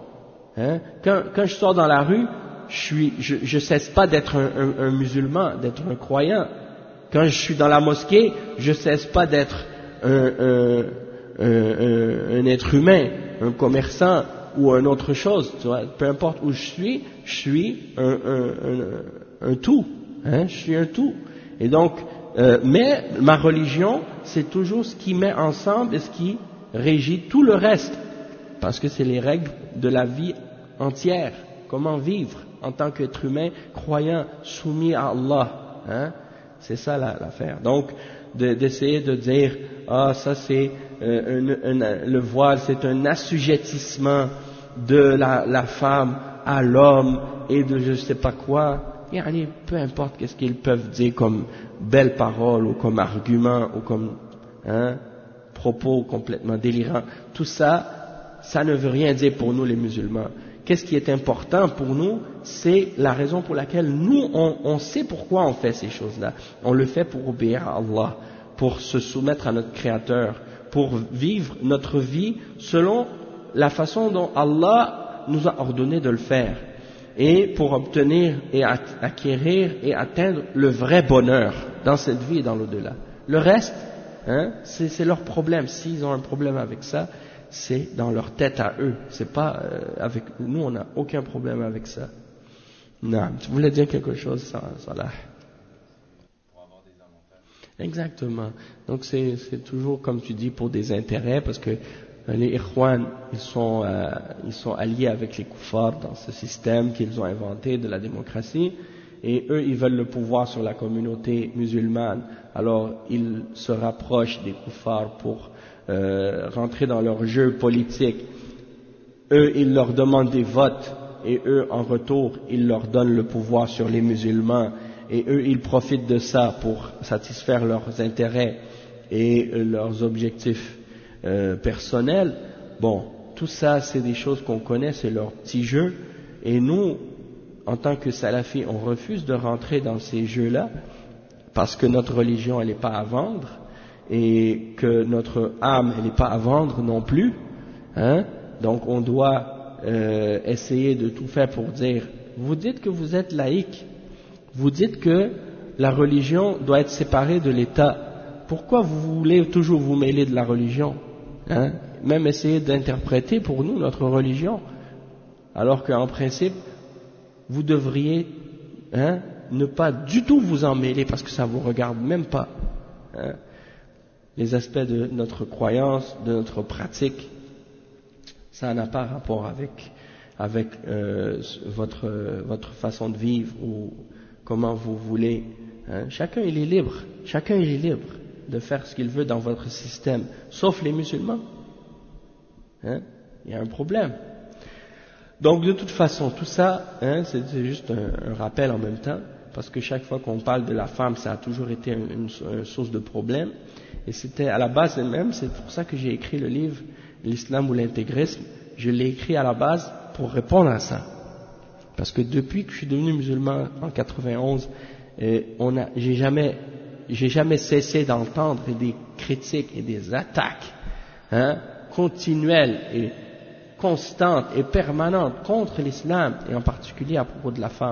Hein? Quand, quand je sors dans la rue, je suis, je, je cesse pas d'être un, un, un musulman, d'être un croyant. Quand je suis dans la mosquée, je cesse pas d'être un, un, un, un être humain, un commerçant, ou une autre chose, tu vois, peu importe où je suis, je suis un, un, un, un tout, hein, je suis un tout. Et donc, euh, mais ma religion, c'est toujours ce qui met ensemble et ce qui régit tout le reste, parce que c'est les règles de la vie entière, comment vivre en tant qu'être humain, croyant, soumis à Allah, hein, c'est ça l'affaire. Donc, de, d'essayer de dire, ah, ça c'est euh, un, un, le voile, c'est un assujettissement de la, la femme à l'homme et de je sais pas quoi, yani, peu importe qu'est-ce qu'ils peuvent dire comme belles paroles ou comme arguments ou comme hein, propos complètement délirants, tout ça, ça ne veut rien dire pour nous les musulmans. Qu'est-ce qui est important pour nous, c'est la raison pour laquelle nous, on, on sait pourquoi on fait ces choses-là. On le fait pour obéir à Allah, pour se soumettre à notre Créateur, pour vivre notre vie selon la façon dont Allah nous a ordonné de le faire, et pour obtenir et acquérir et atteindre le vrai bonheur dans cette vie et dans l'au-delà. Le reste, hein, c'est, c'est leur problème. S'ils ont un problème avec ça, c'est dans leur tête à eux. C'est pas euh, avec nous, on n'a aucun problème avec ça. Non, tu voulais dire quelque chose, Salah? Pour avoir des avantages. Exactement. Donc c'est, c'est toujours comme tu dis pour des intérêts, parce que les Ikhwan, ils sont, euh, ils sont alliés avec les koufars dans ce système qu'ils ont inventé de la démocratie, et eux, ils veulent le pouvoir sur la communauté musulmane. Alors, ils se rapprochent des koufars pour euh, rentrer dans leur jeu politique. Eux, ils leur demandent des votes, et eux, en retour, ils leur donnent le pouvoir sur les musulmans, et eux, ils profitent de ça pour satisfaire leurs intérêts et leurs objectifs Euh, personnel. Bon, tout ça c'est des choses qu'on connaît, c'est leur petit jeu, et nous en tant que salafis on refuse de rentrer dans ces jeux-là parce que notre religion elle n'est pas à vendre et que notre âme elle n'est pas à vendre non plus, hein? Donc on doit euh, essayer de tout faire pour dire, vous dites que vous êtes laïque, vous dites que la religion doit être séparée de l'État, pourquoi vous voulez toujours vous mêler de la religion? Hein, même essayer d'interpréter pour nous notre religion, alors qu'en principe, vous devriez hein, ne pas du tout vous en mêler parce que ça ne vous regarde même pas. Hein. Les aspects de notre croyance, de notre pratique, ça n'a pas rapport avec, avec euh, votre, votre façon de vivre ou comment vous voulez. Hein. Chacun il est libre, chacun il est libre de faire ce qu'il veut dans votre système, sauf les musulmans. Hein? Il y a un problème. Donc de toute façon, tout ça, hein, c'est, c'est juste un, un rappel en même temps, parce que chaque fois qu'on parle de la femme, ça a toujours été une, une, une source de problème, et c'était à la base même, c'est pour ça que j'ai écrit le livre « L'islam ou l'intégrisme », je l'ai écrit à la base pour répondre à ça. Parce que depuis que je suis devenu musulman en quatre-vingt-onze, euh, on a, j'ai jamais... j'ai jamais cessé d'entendre des critiques et des attaques hein, continuelles et constantes et permanentes contre l'islam, et en particulier à propos de la femme.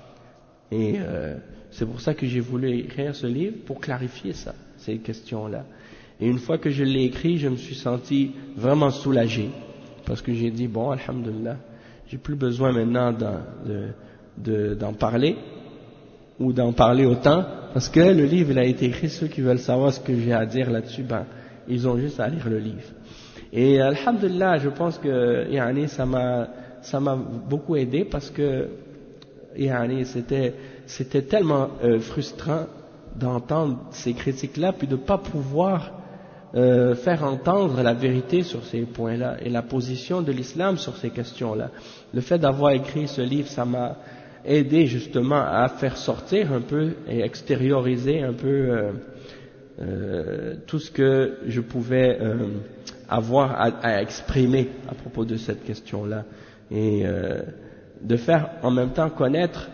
Et euh, c'est pour ça que j'ai voulu écrire ce livre, pour clarifier ça, ces questions-là. Et une fois que je l'ai écrit, je me suis senti vraiment soulagé, parce que j'ai dit, bon, alhamdoulilah, j'ai plus besoin maintenant d'en, de, de, d'en parler, ou d'en parler autant, parce que le livre il a été écrit, ceux qui veulent savoir ce que j'ai à dire là-dessus, ben, ils ont juste à lire le livre. Et alhamdulillah, je pense que yani, ça m'a ça m'a beaucoup aidé, parce que yani, c'était c'était tellement euh, frustrant d'entendre ces critiques-là, puis de ne pas pouvoir euh, faire entendre la vérité sur ces points-là, et la position de l'islam sur ces questions-là. Le fait d'avoir écrit ce livre, ça m'a aider justement à faire sortir un peu et extérioriser un peu euh, euh, tout ce que je pouvais euh, avoir à, à exprimer à propos de cette question-là, et euh, de faire en même temps connaître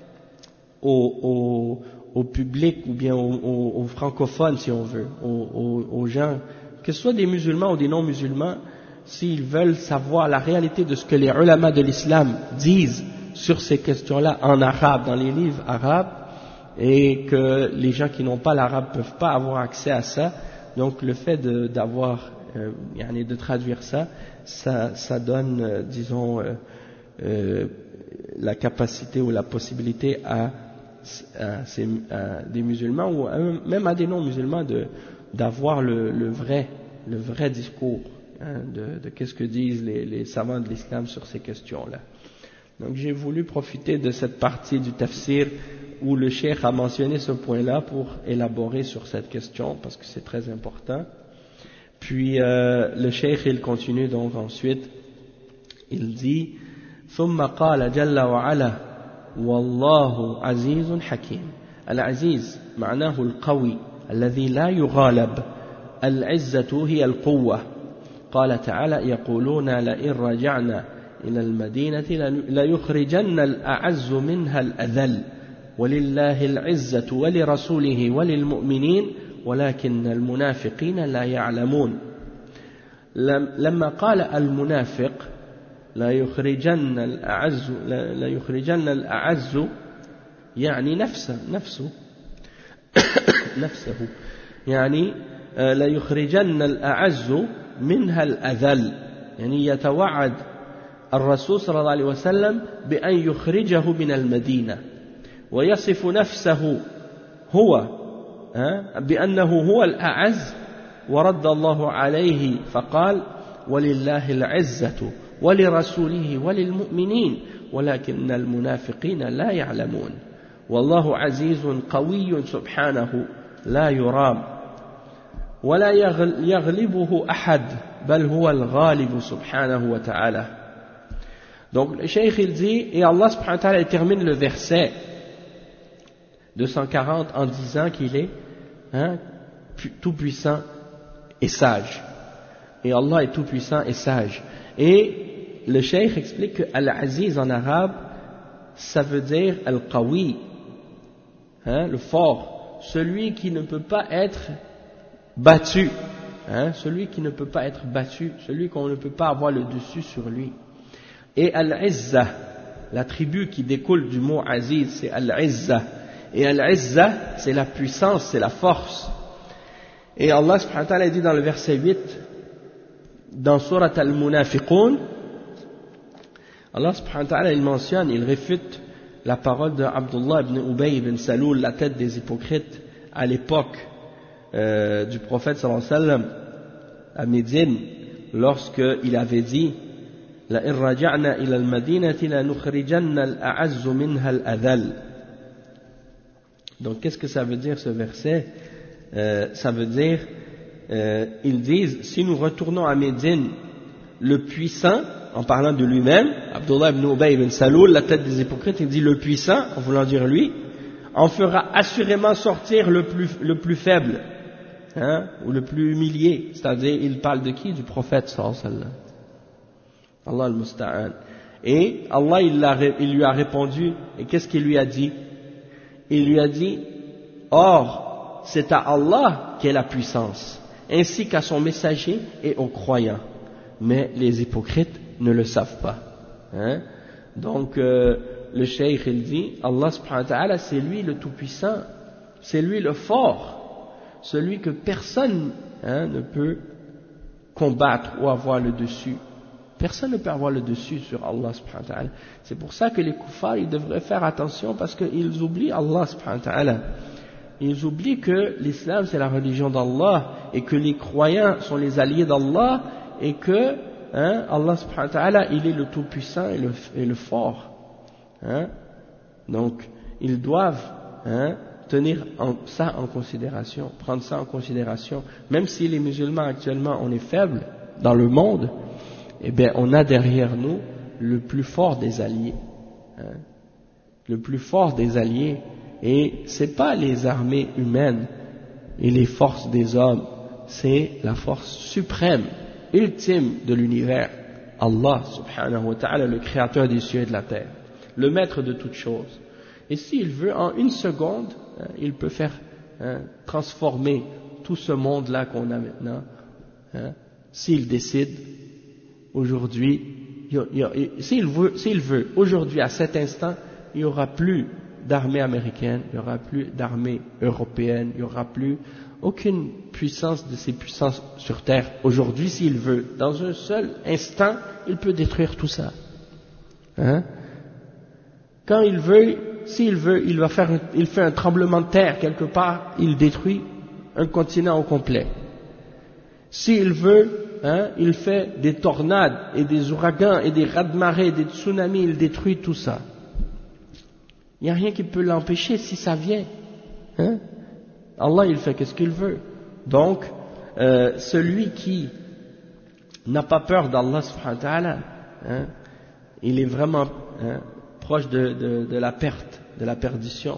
au, au, au public ou bien aux, aux, aux francophones, si on veut, aux, aux, aux gens, que ce soit des musulmans ou des non-musulmans, s'ils veulent savoir la réalité de ce que les ulama de l'islam disent sur ces questions-là en arabe, dans les livres arabes, et que les gens qui n'ont pas l'arabe peuvent pas avoir accès à ça. Donc le fait de, d'avoir euh, yani de traduire ça, ça, ça donne, euh, disons, euh, euh, la capacité ou la possibilité à, à, ces, à des musulmans ou à, même à des non-musulmans de, d'avoir le, le vrai, le vrai discours hein, de, de qu'est-ce que disent les, les savants de l'islam sur ces questions-là. Donc j'ai voulu profiter de cette partie du tafsir où le cheikh a mentionné ce point-là pour élaborer sur cette question parce que c'est très important. Puis euh, le cheikh il continue donc ensuite, il dit ثم قال جل وعلا والله عزيز حكيم. العزيز معناه القوي الذي لا يغالب. العزة هي القوة. قال تعالى يقولون لئن رجعنا إلى المدينة ليخرجن الأعز منها الأذل ولله العزة ولرسوله وللمؤمنين ولكن المنافقين لا يعلمون. لما قال المنافق لا يخرجن الأعز لا يخرجن الأعز يعني نفسه نفسه نفسه يعني لا يخرجن الأعز منها الأذل يعني يتوعد الرسول صلى الله عليه وسلم بأن يخرجه من المدينة ويصف نفسه هو بأنه هو الأعز ورد الله عليه فقال ولله العزة ولرسوله وللمؤمنين ولكن المنافقين لا يعلمون. والله عزيز قوي سبحانه لا يرام ولا يغلبه أحد بل هو الغالب سبحانه وتعالى. Donc le cheikh il dit, et Allah subhanahu wa ta'ala termine le verset deux cent quarante en disant qu'il est hein, tout puissant et sage. Et Allah est tout puissant et sage. Et le cheikh explique que Al-Aziz en arabe, ça veut dire Al-Qawi, hein, le fort, celui qui ne peut pas être battu, hein, celui qui ne peut pas être battu, celui qu'on ne peut pas avoir le dessus sur lui. Et Al-Izza, la tribu qui découle du mot Aziz, c'est Al-Izza. Et Al-Izza, c'est la puissance, c'est la force. Et Allah subhanahu wa ta'ala dit dans le verset huit, dans Surat Al-Munafiqun, Allah subhanahu wa ta'ala il mentionne, il réfute la parole de Abdullah ibn Ubay ibn Saloul, la tête des hypocrites à l'époque euh, du prophète sallallahu alayhi wa sallam à Médine, lorsqu'il avait dit لئن رجعنا إلى المدينة لنخرجن الأعز منها الأذل. Donc qu'est-ce que ça veut dire ce verset? euh, Ça veut dire, euh, ils disent, si nous retournons à Médine, le puissant, en parlant de lui-même, Abdullah ibn Ubay ibn Saloul, la tête des hypocrites, il dit le puissant, en voulant dire lui, en fera assurément sortir le plus, le plus faible, hein, ou le plus humilié. C'est-à-dire, il parle de qui? Du prophète sallallahu alayhi wa sallam. Allah al-Musta'an. Et Allah il, a, il lui a répondu, et qu'est-ce qu'il lui a dit? Il lui a dit, or, c'est à Allah qu'est la puissance, ainsi qu'à son messager et aux croyants. Mais les hypocrites ne le savent pas. Hein? Donc, euh, le cheikh il dit, Allah subhanahu wa ta'ala, c'est lui le tout-puissant, c'est lui le fort, celui que personne hein, ne peut combattre ou avoir le dessus. Personne ne peut avoir le dessus sur Allah subhanahu wa ta'ala. C'est pour ça que les kuffars, ils devraient faire attention parce qu'ils oublient Allah subhanahu wa ta'ala. Ils oublient que l'islam c'est la religion d'Allah et que les croyants sont les alliés d'Allah et que hein, Allah subhanahu wa ta'ala, il est le tout-puissant et le, et le fort. Hein? Donc, ils doivent hein, tenir en, ça en considération, prendre ça en considération. Même si les musulmans actuellement, on est faibles dans le monde, eh bien, on a derrière nous le plus fort des alliés. Hein? Le plus fort des alliés. Et c'est pas les armées humaines et les forces des hommes, c'est la force suprême, ultime de l'univers. Allah subhanahu wa ta'ala, le créateur des cieux et de la terre, le maître de toutes choses. Et s'il veut, en une seconde, hein, il peut faire hein, transformer tout ce monde-là qu'on a maintenant. Hein, s'il décide, aujourd'hui, s'il veut, s'il veut, aujourd'hui, à cet instant, il n'y aura plus d'armée américaine, il n'y aura plus d'armée européenne, il n'y aura plus aucune puissance de ces puissances sur terre. Aujourd'hui, s'il veut, dans un seul instant, il peut détruire tout ça. Hein? Quand il veut, s'il veut, il va faire, il fait un tremblement de terre quelque part, il détruit un continent au complet. S'il veut, hein, il fait des tornades et des ouragans et des raz-de-marée, des tsunamis, il détruit tout ça. Il n'y a rien qui peut l'empêcher si ça vient. Hein? Allah, il fait qu'est-ce qu'il veut. Donc, euh, celui qui n'a pas peur d'Allah subhanahu wa ta'ala, hein, il est vraiment hein, proche de, de, de la perte, de la perdition.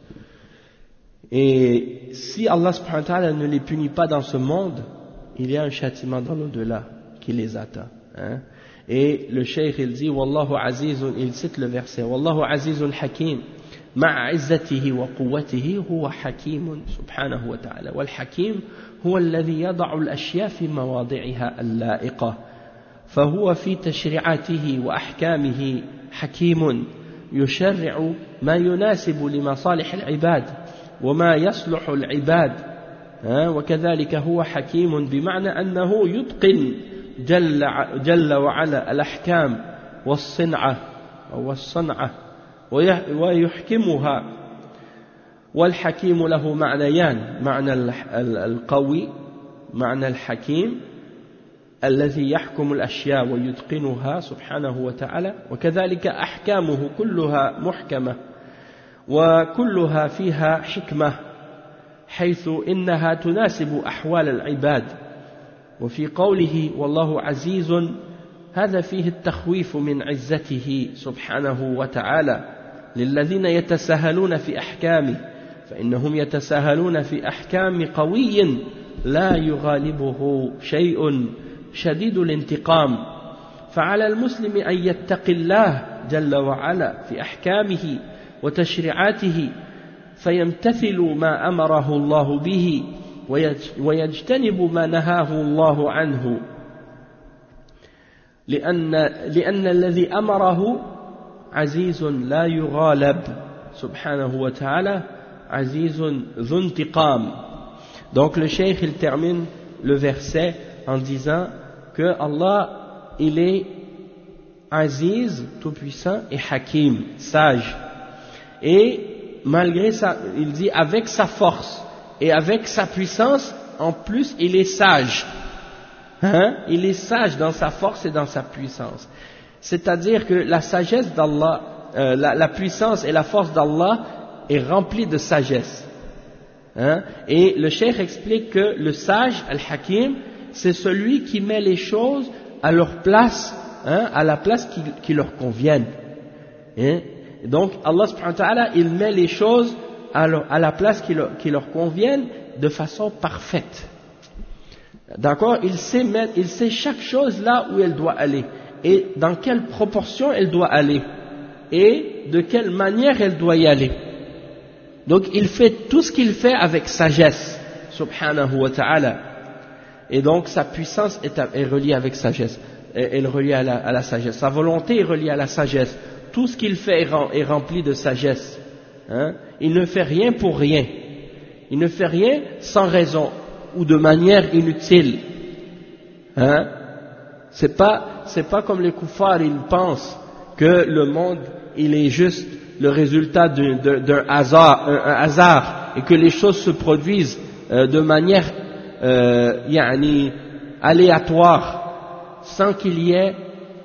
Et si Allah subhanahu wa ta'ala ne les punit pas dans ce monde, il y a un châtiment dans l'au-delà qui les attend. Hein. Et le cheikh il dit Wallahu azizun, il cite le verset Wallahu azizun hakim ma'a izzatihi wa quwwatihi huwa hakim subhanahu wa ta'ala wal hakim huwa alladhi yada'u al-ashya fi mawadi'iha al-la'iqa fahuwa fi tashri'atihi wa ahkamihi hakim يشرع ما يناسب لمصالح العباد وما يصلح العباد وكذلك هو حكيم بمعنى أنه يتقن جل, جل وعلا الأحكام والصنعة والصنعة ويحكمها والحكيم له معنيان معنى القوي معنى الحكيم الذي يحكم الأشياء ويتقنها سبحانه وتعالى وكذلك أحكامه كلها محكمة وكلها فيها حكمة حيث إنها تناسب أحوال العباد وفي قوله والله عزيز هذا فيه التخويف من عزته سبحانه وتعالى للذين يتساهلون في أحكامه فإنهم يتساهلون في أحكام قوي لا يغالبه شيء شديد الانتقام فعلى المسلم أن يتقي الله جل وعلا في أحكامه وتشريعاته فيمتثل ما أمره الله به ويجتنب ما نهاه الله عنه لأن, لأن الذي أمره عزيز لا يغالب سبحانه وتعالى عزيز ذو انتقام. Donc le cheikh il termine le verset en disant que Allah il est Aziz, tout puissant, et Hakim, sage. Et malgré ça, il dit avec sa force et avec sa puissance, en plus il est sage. Hein? Il est sage dans sa force et dans sa puissance. C'est-à-dire que la sagesse d'Allah, euh, la, la puissance et la force d'Allah est remplie de sagesse. Hein? Et le cheikh explique que le sage, Al-Hakim, c'est celui qui met les choses à leur place, hein, à la place qui, qui leur convienne. Hein? Donc Allah subhanahu wa ta'ala, il met les choses à, leur, à la place qui leur, qui leur convienne de façon parfaite. D'accord? Il sait mettre, il sait chaque chose là où elle doit aller et dans quelle proportion elle doit aller et de quelle manière elle doit y aller. Donc il fait tout ce qu'il fait avec sagesse, subhanahu wa ta'ala. Et donc sa puissance est, est reliée avec sagesse, elle est reliée à la, à la sagesse. Sa volonté est reliée à la sagesse. Tout ce qu'il fait est rempli de sagesse. Hein? Il ne fait rien pour rien. Il ne fait rien sans raison ou de manière inutile. Hein? C'est pas, c'est pas comme les koufars, ils pensent que le monde, il est juste le résultat d'un hasard, un, un hasard, et que les choses se produisent euh, de manière euh, yani, aléatoire, sans qu'il y ait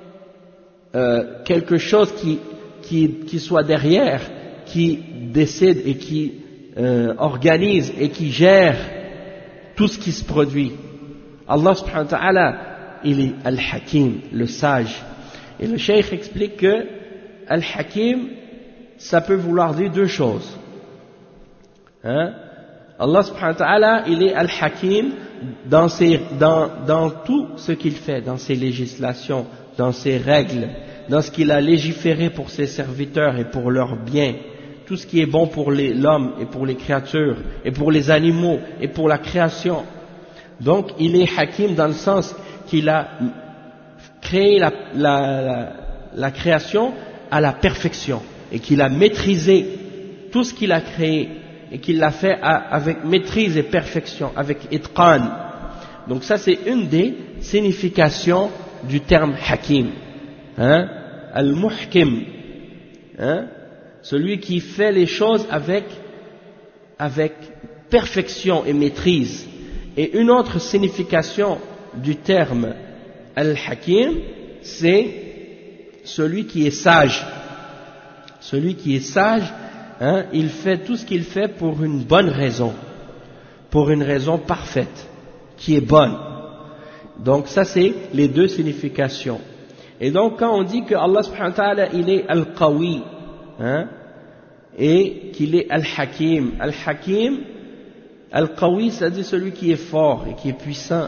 euh, quelque chose qui, qui, qui soit derrière, qui décide et qui euh, organise et qui gère tout ce qui se produit. Allah subhanahu wa ta'ala, il est Al-Hakim, le sage. Et le cheikh explique que Al-Hakim, ça peut vouloir dire deux choses. Hein? Allah subhanahu wa ta'ala, il est Al-Hakim dans, ses, dans, dans tout ce qu'il fait, dans ses législations, dans ses règles, dans ce qu'il a légiféré pour ses serviteurs et pour leurs biens, tout ce qui est bon pour l'homme et pour les créatures, et pour les animaux, et pour la création. Donc il est Hakim dans le sens qu'il a créé la, la, la, la création à la perfection, et qu'il a maîtrisé tout ce qu'il a créé et qu'il l'a fait avec maîtrise et perfection, avec itqan. Donc ça c'est une des significations du terme hakim, hein, al-muhkim, hein, celui qui fait les choses avec avec perfection et maîtrise. Et une autre signification du terme al-hakim, c'est celui qui est sage. Celui qui est sage, hein, il fait tout ce qu'il fait pour une bonne raison, pour une raison parfaite, qui est bonne. Donc ça c'est les deux significations. Et donc quand on dit que Allah subhanahu wa ta'ala il est al-qawi, hein, et qu'il est al-hakim, al-hakim, al-qawi c'est-à-dire celui qui est fort et qui est puissant,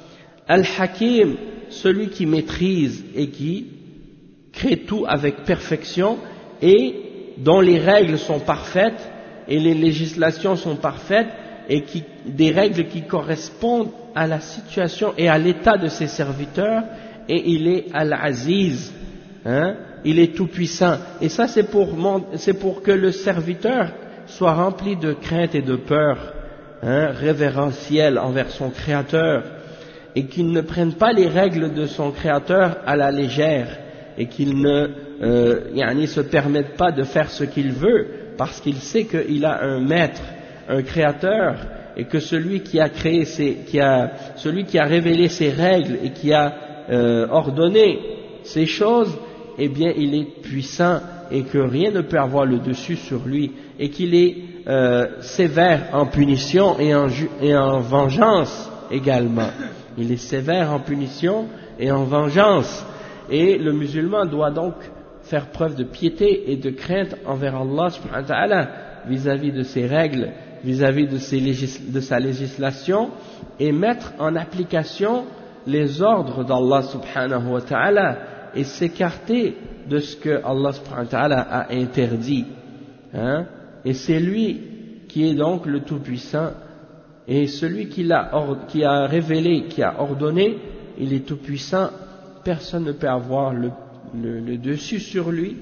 al-hakim celui qui maîtrise et qui crée tout avec perfection et dont les règles sont parfaites et les législations sont parfaites et qui, des règles qui correspondent à la situation et à l'état de ses serviteurs, et il est Al-Aziz, hein, il est tout puissant. Et ça c'est pour, c'est pour que le serviteur soit rempli de crainte et de peur, hein, révérentiel envers son Créateur, et qu'il ne prenne pas les règles de son Créateur à la légère, et qu'il ne euh, yani, se permette pas de faire ce qu'il veut, parce qu'il sait qu'il a un maître, un créateur, et que celui qui a créé ses, qui a, celui qui a révélé ses règles et qui a euh, ordonné ces choses, eh bien il est puissant et que rien ne peut avoir le dessus sur lui, et qu'il est euh, sévère en punition et en, ju et en vengeance également. Il est sévère en punition et en vengeance, et le musulman doit donc faire preuve de piété et de crainte envers Allah subhanahu wa ta'ala vis-à-vis de ses règles, vis-à-vis de, ses légis, de sa législation, et mettre en application les ordres d'Allah subhanahu wa ta'ala et s'écarter de ce que Allah subhanahu wa ta'ala a interdit, hein? Et c'est lui qui est donc le Tout-Puissant, et celui qui a, qui a révélé, qui a ordonné, il est Tout-Puissant, personne ne peut avoir le, le, le dessus sur lui,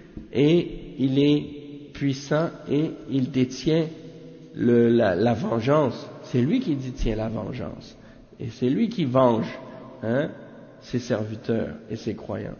et il est puissant et il détient le, la, la vengeance. C'est lui qui détient la vengeance, et c'est lui qui venge, hein, ses serviteurs et ses croyants.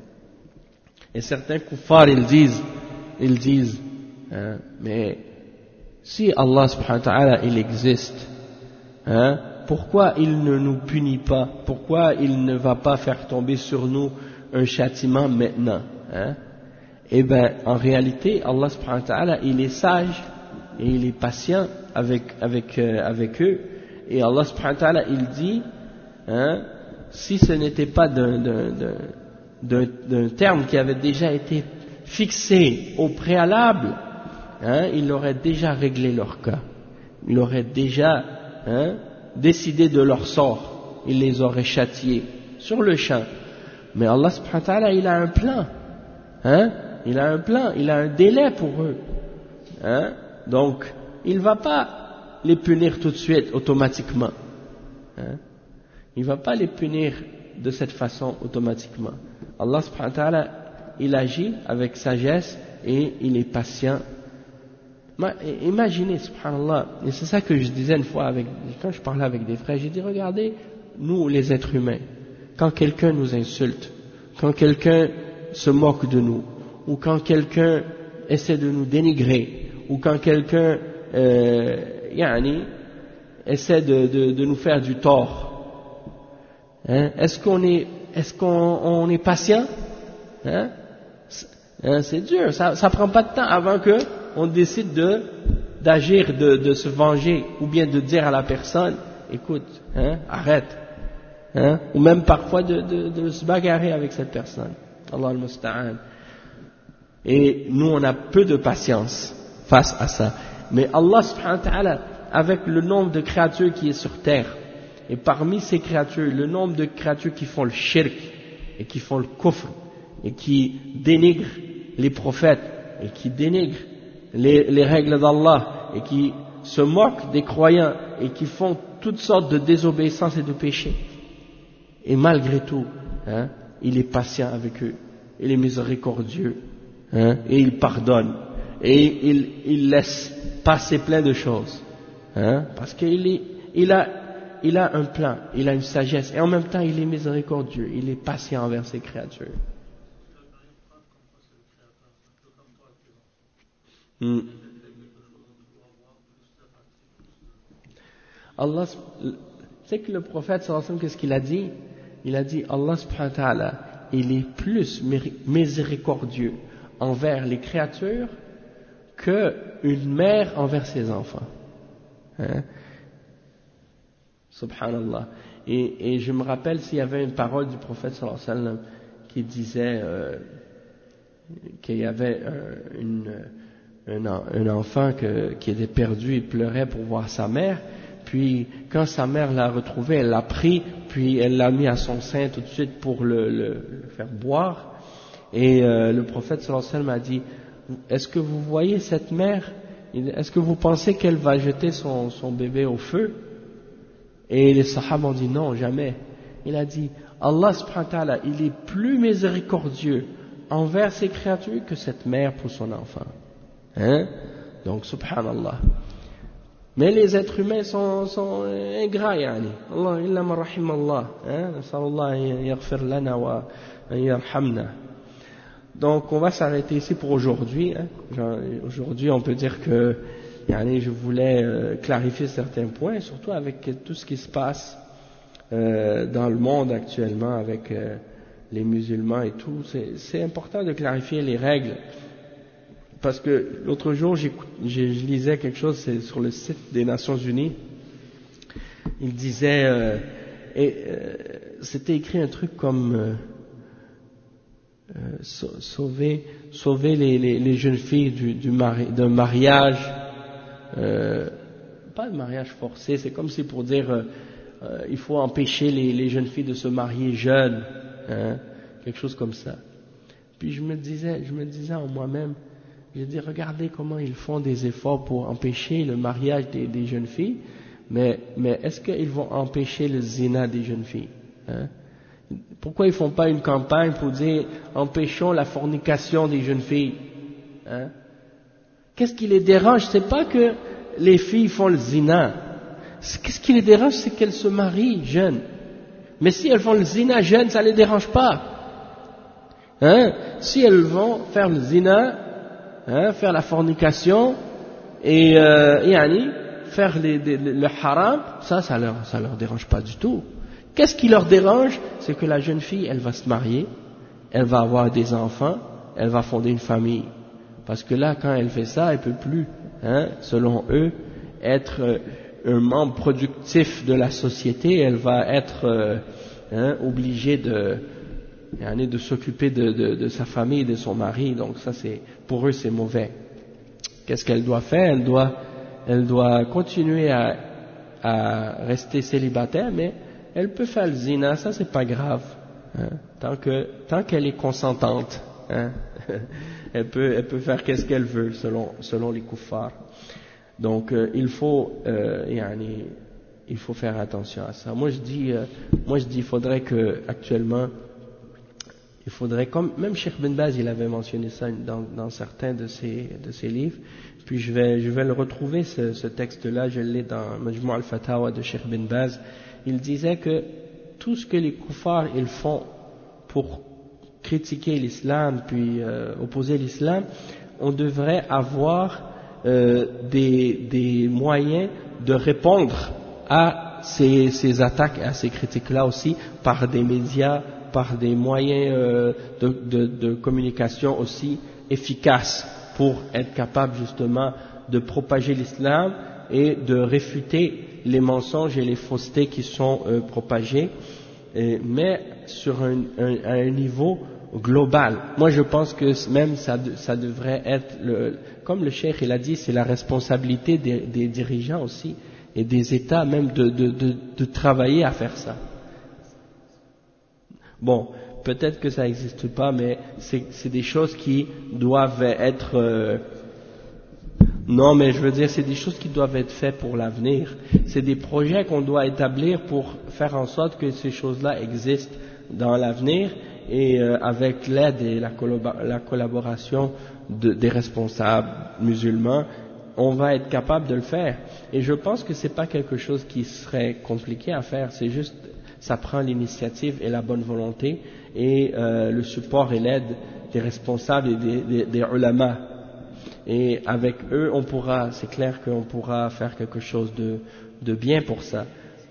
Et certains kuffars, ils disent, ils disent, hein, mais si Allah subhanahu wa ta'ala il existe, hein, pourquoi il ne nous punit pas? Pourquoi il ne va pas faire tomber sur nous un châtiment maintenant, hein? Eh bien, en réalité, Allah subhanahu wa ta'ala, il est sage et il est patient avec, avec, euh, avec eux. Et Allah subhanahu wa ta'ala, il dit, hein, si ce n'était pas d'un, d'un, d'un, d'un terme qui avait déjà été fixé au préalable, hein, il aurait déjà réglé leur cas. Il aurait déjà, hein, décidé de leur sort. Il les aurait châtiés sur le champ. Mais Allah subhanahu wa ta'ala, il a un plan, hein, il a un plan, il a un délai pour eux, hein, donc il ne va pas les punir tout de suite, automatiquement, hein, il ne va pas les punir de cette façon automatiquement. Allah subhanahu wa ta'ala, il agit avec sagesse et il est patient. Imaginez, subhanallah, et c'est ça que je disais une fois avec, quand je parlais avec des frères, j'ai dit, regardez, nous les êtres humains, quand quelqu'un nous insulte, quand quelqu'un se moque de nous, ou quand quelqu'un essaie de nous dénigrer, ou quand quelqu'un euh, yani, essaie de, de, de nous faire du tort, hein, est-ce qu'on est, est-ce qu'on on est patient, hein? Hein, c'est dur, ça, ça prend pas de temps avant que on décide de d'agir, de, de se venger, ou bien de dire à la personne, écoute, hein, arrête, hein, ou même parfois de, de, de se bagarrer avec cette personne. Allah al-Musta'an. Et nous on a peu de patience face à ça. Mais Allah subhanahu wa ta'ala, avec le nombre de créatures qui est sur terre, et parmi ces créatures, le nombre de créatures qui font le shirk, et qui font le kufr, et qui dénigrent les prophètes, et qui dénigrent les, les règles d'Allah, et qui se moquent des croyants, et qui font toutes sortes de désobéissances et de péchés. Et malgré tout, hein, il est patient avec eux, il est miséricordieux, hein, et il pardonne. et il, il laisse passer plein de choses, hein, parce qu'il est, il a, il a un plan, il a une sagesse, et en même temps il est miséricordieux, il est patient envers ses créatures. Hmm. Allah, tu sais que le prophète sallallahu alayhi wa sallam, qu'est-ce qu'il a dit? Il a dit, Allah subhanahu wa ta'ala, il est plus miséricordieux envers les créatures qu'une mère envers ses enfants. Hein? Subhanallah. Et, et je me rappelle s'il y avait une parole du prophète sallallahu alayhi wa sallam qui disait euh, qu'il y avait euh, une, un, un enfant que, qui était perdu, il pleurait pour voir sa mère. Puis, quand sa mère l'a retrouvé, elle l'a pris, puis elle l'a mis à son sein tout de suite pour le, le, le faire boire. Et euh, le prophète sallallahu alayhi wa sallam a dit, est-ce que vous voyez cette mère? Est-ce que vous pensez qu'elle va jeter son, son bébé au feu? Et les sahaba ont dit non, jamais. Il a dit, Allah subhanahu wa ta'ala, il est plus miséricordieux envers ses créatures que cette mère pour son enfant. Hein? Donc, subhanallah. Mais les êtres humains sont, sont ingrats, yani. Allah, illa ma rahim Allah. Nasallallahu yaghfir lana wa yarhamna. Donc, on va s'arrêter ici pour aujourd'hui. Hein. Aujourd'hui, on peut dire que, yani, je voulais euh, clarifier certains points, surtout avec tout ce qui se passe euh, dans le monde actuellement, avec euh, les musulmans et tout. C'est, c'est important de clarifier les règles. Parce que l'autre jour, j'ai, j'ai, je lisais quelque chose, c'est sur le site des Nations Unies. Il disait, euh, et, euh, c'était écrit un truc comme euh, euh, sauver, sauver les, les, les jeunes filles du, du mari, d'un mariage, euh, pas de mariage forcé, c'est comme si pour dire, euh, euh, il faut empêcher les, les jeunes filles de se marier jeunes, hein, quelque chose comme ça. Puis je me disais, je me disais en moi-même. J'ai dit, regardez comment ils font des efforts pour empêcher le mariage des, des jeunes filles, mais, mais est-ce qu'ils vont empêcher le zina des jeunes filles, hein? Pourquoi ils font pas une campagne pour dire, empêchons la fornication des jeunes filles, hein? Qu'est-ce qui les dérange? C'est pas que les filles font le zina. Qu'est-ce qui les dérange? C'est qu'elles se marient jeunes. Mais si elles font le zina jeunes, ça les dérange pas, hein? Si elles vont faire le zina, Hein, faire la fornication et euh, yani, faire les, les, le haram, ça, ça leur, ça leur dérange pas du tout. Qu'est-ce qui leur dérange? C'est que la jeune fille, elle va se marier, elle va avoir des enfants, elle va fonder une famille. Parce que là, quand elle fait ça, elle peut plus, hein, selon eux, être euh, un membre productif de la société. Elle va être euh, hein, obligée de Yani de s'occuper de, de, de sa famille, de son mari, donc ça c'est, pour eux c'est mauvais. Qu'est-ce qu'elle doit faire? Elle doit, elle doit continuer à, à rester célibataire, mais elle peut faire le zina, ça c'est pas grave, hein, tant que, tant qu'elle est consentante, hein, elle peut, elle peut faire qu'est-ce qu'elle veut selon, selon les kuffars. Donc euh, il faut, euh, yani, il faut faire attention à ça. Moi je dis, euh, moi je dis, il faudrait que actuellement Il faudrait, comme même Cheikh Ben Baz, il avait mentionné ça dans, dans certains de ses, de ses livres, puis je vais, je vais le retrouver, ce, ce texte-là, je l'ai dans Majmou' al-Fatawa de Cheikh Ben Baz. Il disait que tout ce que les kuffars ils font pour critiquer l'islam, puis euh, opposer l'islam, on devrait avoir euh, des, des moyens de répondre à ces, ces attaques, à ces critiques-là aussi, par des médias, par des moyens euh, de, de, de communication aussi efficaces pour être capable justement de propager l'islam et de réfuter les mensonges et les faussetés qui sont euh, propagés, et, mais sur un, un, à un niveau global. Moi je pense que même ça, ça devrait être, le, comme le cheikh il a dit, c'est la responsabilité des, des dirigeants aussi et des États même de, de, de, de travailler à faire ça. Bon, peut-être que ça n'existe pas, mais c'est, c'est des choses qui doivent être... Euh, non, mais je veux dire, c'est des choses qui doivent être faites pour l'avenir. C'est des projets qu'on doit établir pour faire en sorte que ces choses-là existent dans l'avenir et euh, avec l'aide et la, collab- la collaboration de, des responsables musulmans, on va être capable de le faire. Et je pense que c'est pas quelque chose qui serait compliqué à faire, c'est juste, ça prend l'initiative et la bonne volonté et euh, le support et l'aide des responsables et des, des, des ulama. Et avec eux, on pourra, c'est clair qu'on pourra faire quelque chose de, de bien pour ça.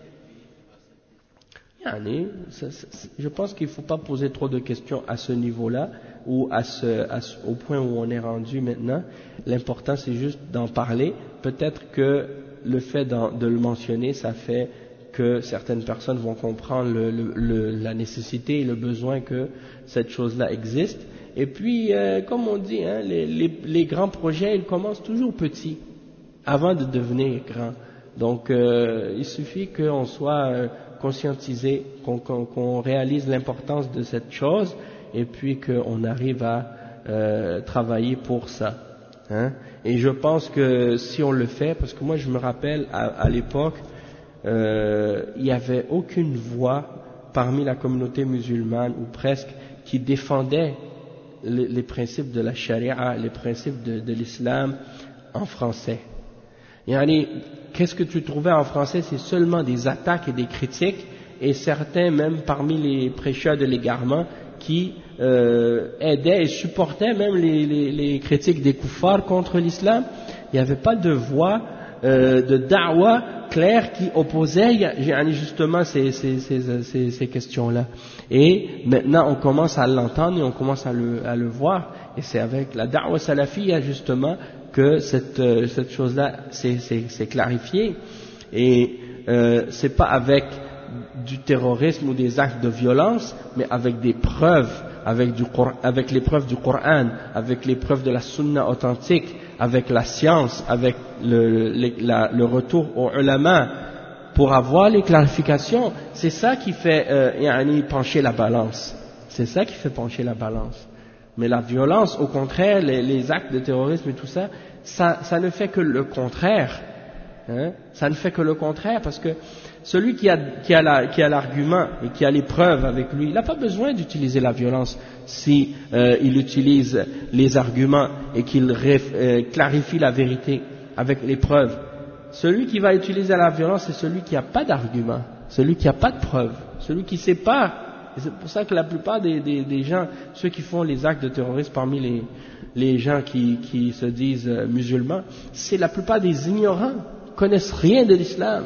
Yani, ça, ça, je pense qu'il ne faut pas poser trop de questions à ce niveau-là ou à ce, à ce, au point où on est rendu maintenant. L'important, c'est juste d'en parler. Peut-être que le fait de le mentionner, ça fait que certaines personnes vont comprendre le, le, le, la nécessité et le besoin que cette chose-là existe. Et puis, euh, comme on dit, hein, les, les, les grands projets, ils commencent toujours petits, avant de devenir grands. Donc, euh, il suffit qu'on soit euh, conscientisé, qu'on, qu'on, qu'on réalise l'importance de cette chose, et puis qu'on arrive à euh, travailler pour ça. Hein. Et je pense que si on le fait, parce que moi je me rappelle à, à l'époque, euh, il n'y avait aucune voix parmi la communauté musulmane, ou presque, qui défendait les, les principes de la charia, les principes de, de l'islam en français. Yani, qu'est-ce que tu trouvais en français? C'est seulement des attaques et des critiques, et certains même parmi les prêcheurs de l'égarement qui euh, aidaient et supportaient même les, les, les critiques des koufars contre l'islam. Il n'y avait pas de voix euh, de da'wa claire qui opposait yani, justement ces, ces, ces, ces, ces questions-là. Et maintenant on commence à l'entendre et on commence à le, à le voir, et c'est avec la da'wa salafiyya justement que cette, euh, cette chose-là s'est clarifiée, et euh, c'est pas avec du terrorisme ou des actes de violence, mais avec des preuves, avec, du, avec les preuves du Coran, avec les preuves de la sunna authentique, avec la science, avec le, le, la, le retour aux ulama pour avoir les clarifications. C'est ça qui fait euh, yani, pencher la balance. C'est ça qui fait pencher la balance. Mais la violence, au contraire, les, les actes de terrorisme et tout ça, ça, ça ne fait que le contraire. Hein, ça ne fait que le contraire, parce que celui qui a, qui a, la, qui a l'argument et qui a les preuves avec lui, il n'a pas besoin d'utiliser la violence si euh, il utilise les arguments et qu'il euh, clarifie la vérité avec les preuves. Celui qui va utiliser la violence, c'est celui qui n'a pas d'argument, celui qui n'a pas de preuves, celui qui ne sait pas. Et c'est pour ça que la plupart des, des, des gens, ceux qui font les actes de terrorisme parmi les, les gens qui, qui se disent euh, musulmans, c'est la plupart des ignorants, connaissent rien de l'islam.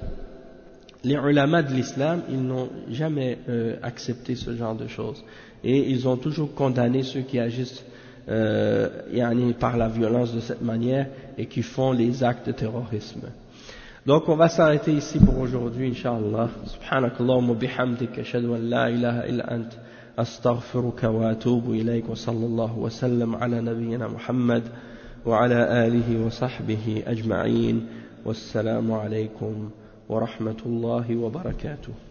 Les ulama de l'islam, ils n'ont jamais euh, accepté ce genre de choses, et ils ont toujours condamné ceux qui agissent euh, yani, par la violence de cette manière et qui font les actes de terrorisme. Donc on va s'arrêter ici pour aujourd'hui, Inch'Allah. Subhanakallahumma bihamdik, ashhadu an la ilaha illa ant, astaghfiruka wa atubu ilayk, wa sallallahu wa sallam ala nabiyyina Muhammad wa ala alihi wa sahbihi ajma'in. Wassalamu alaykum wa rahmatullahi wa barakatuh.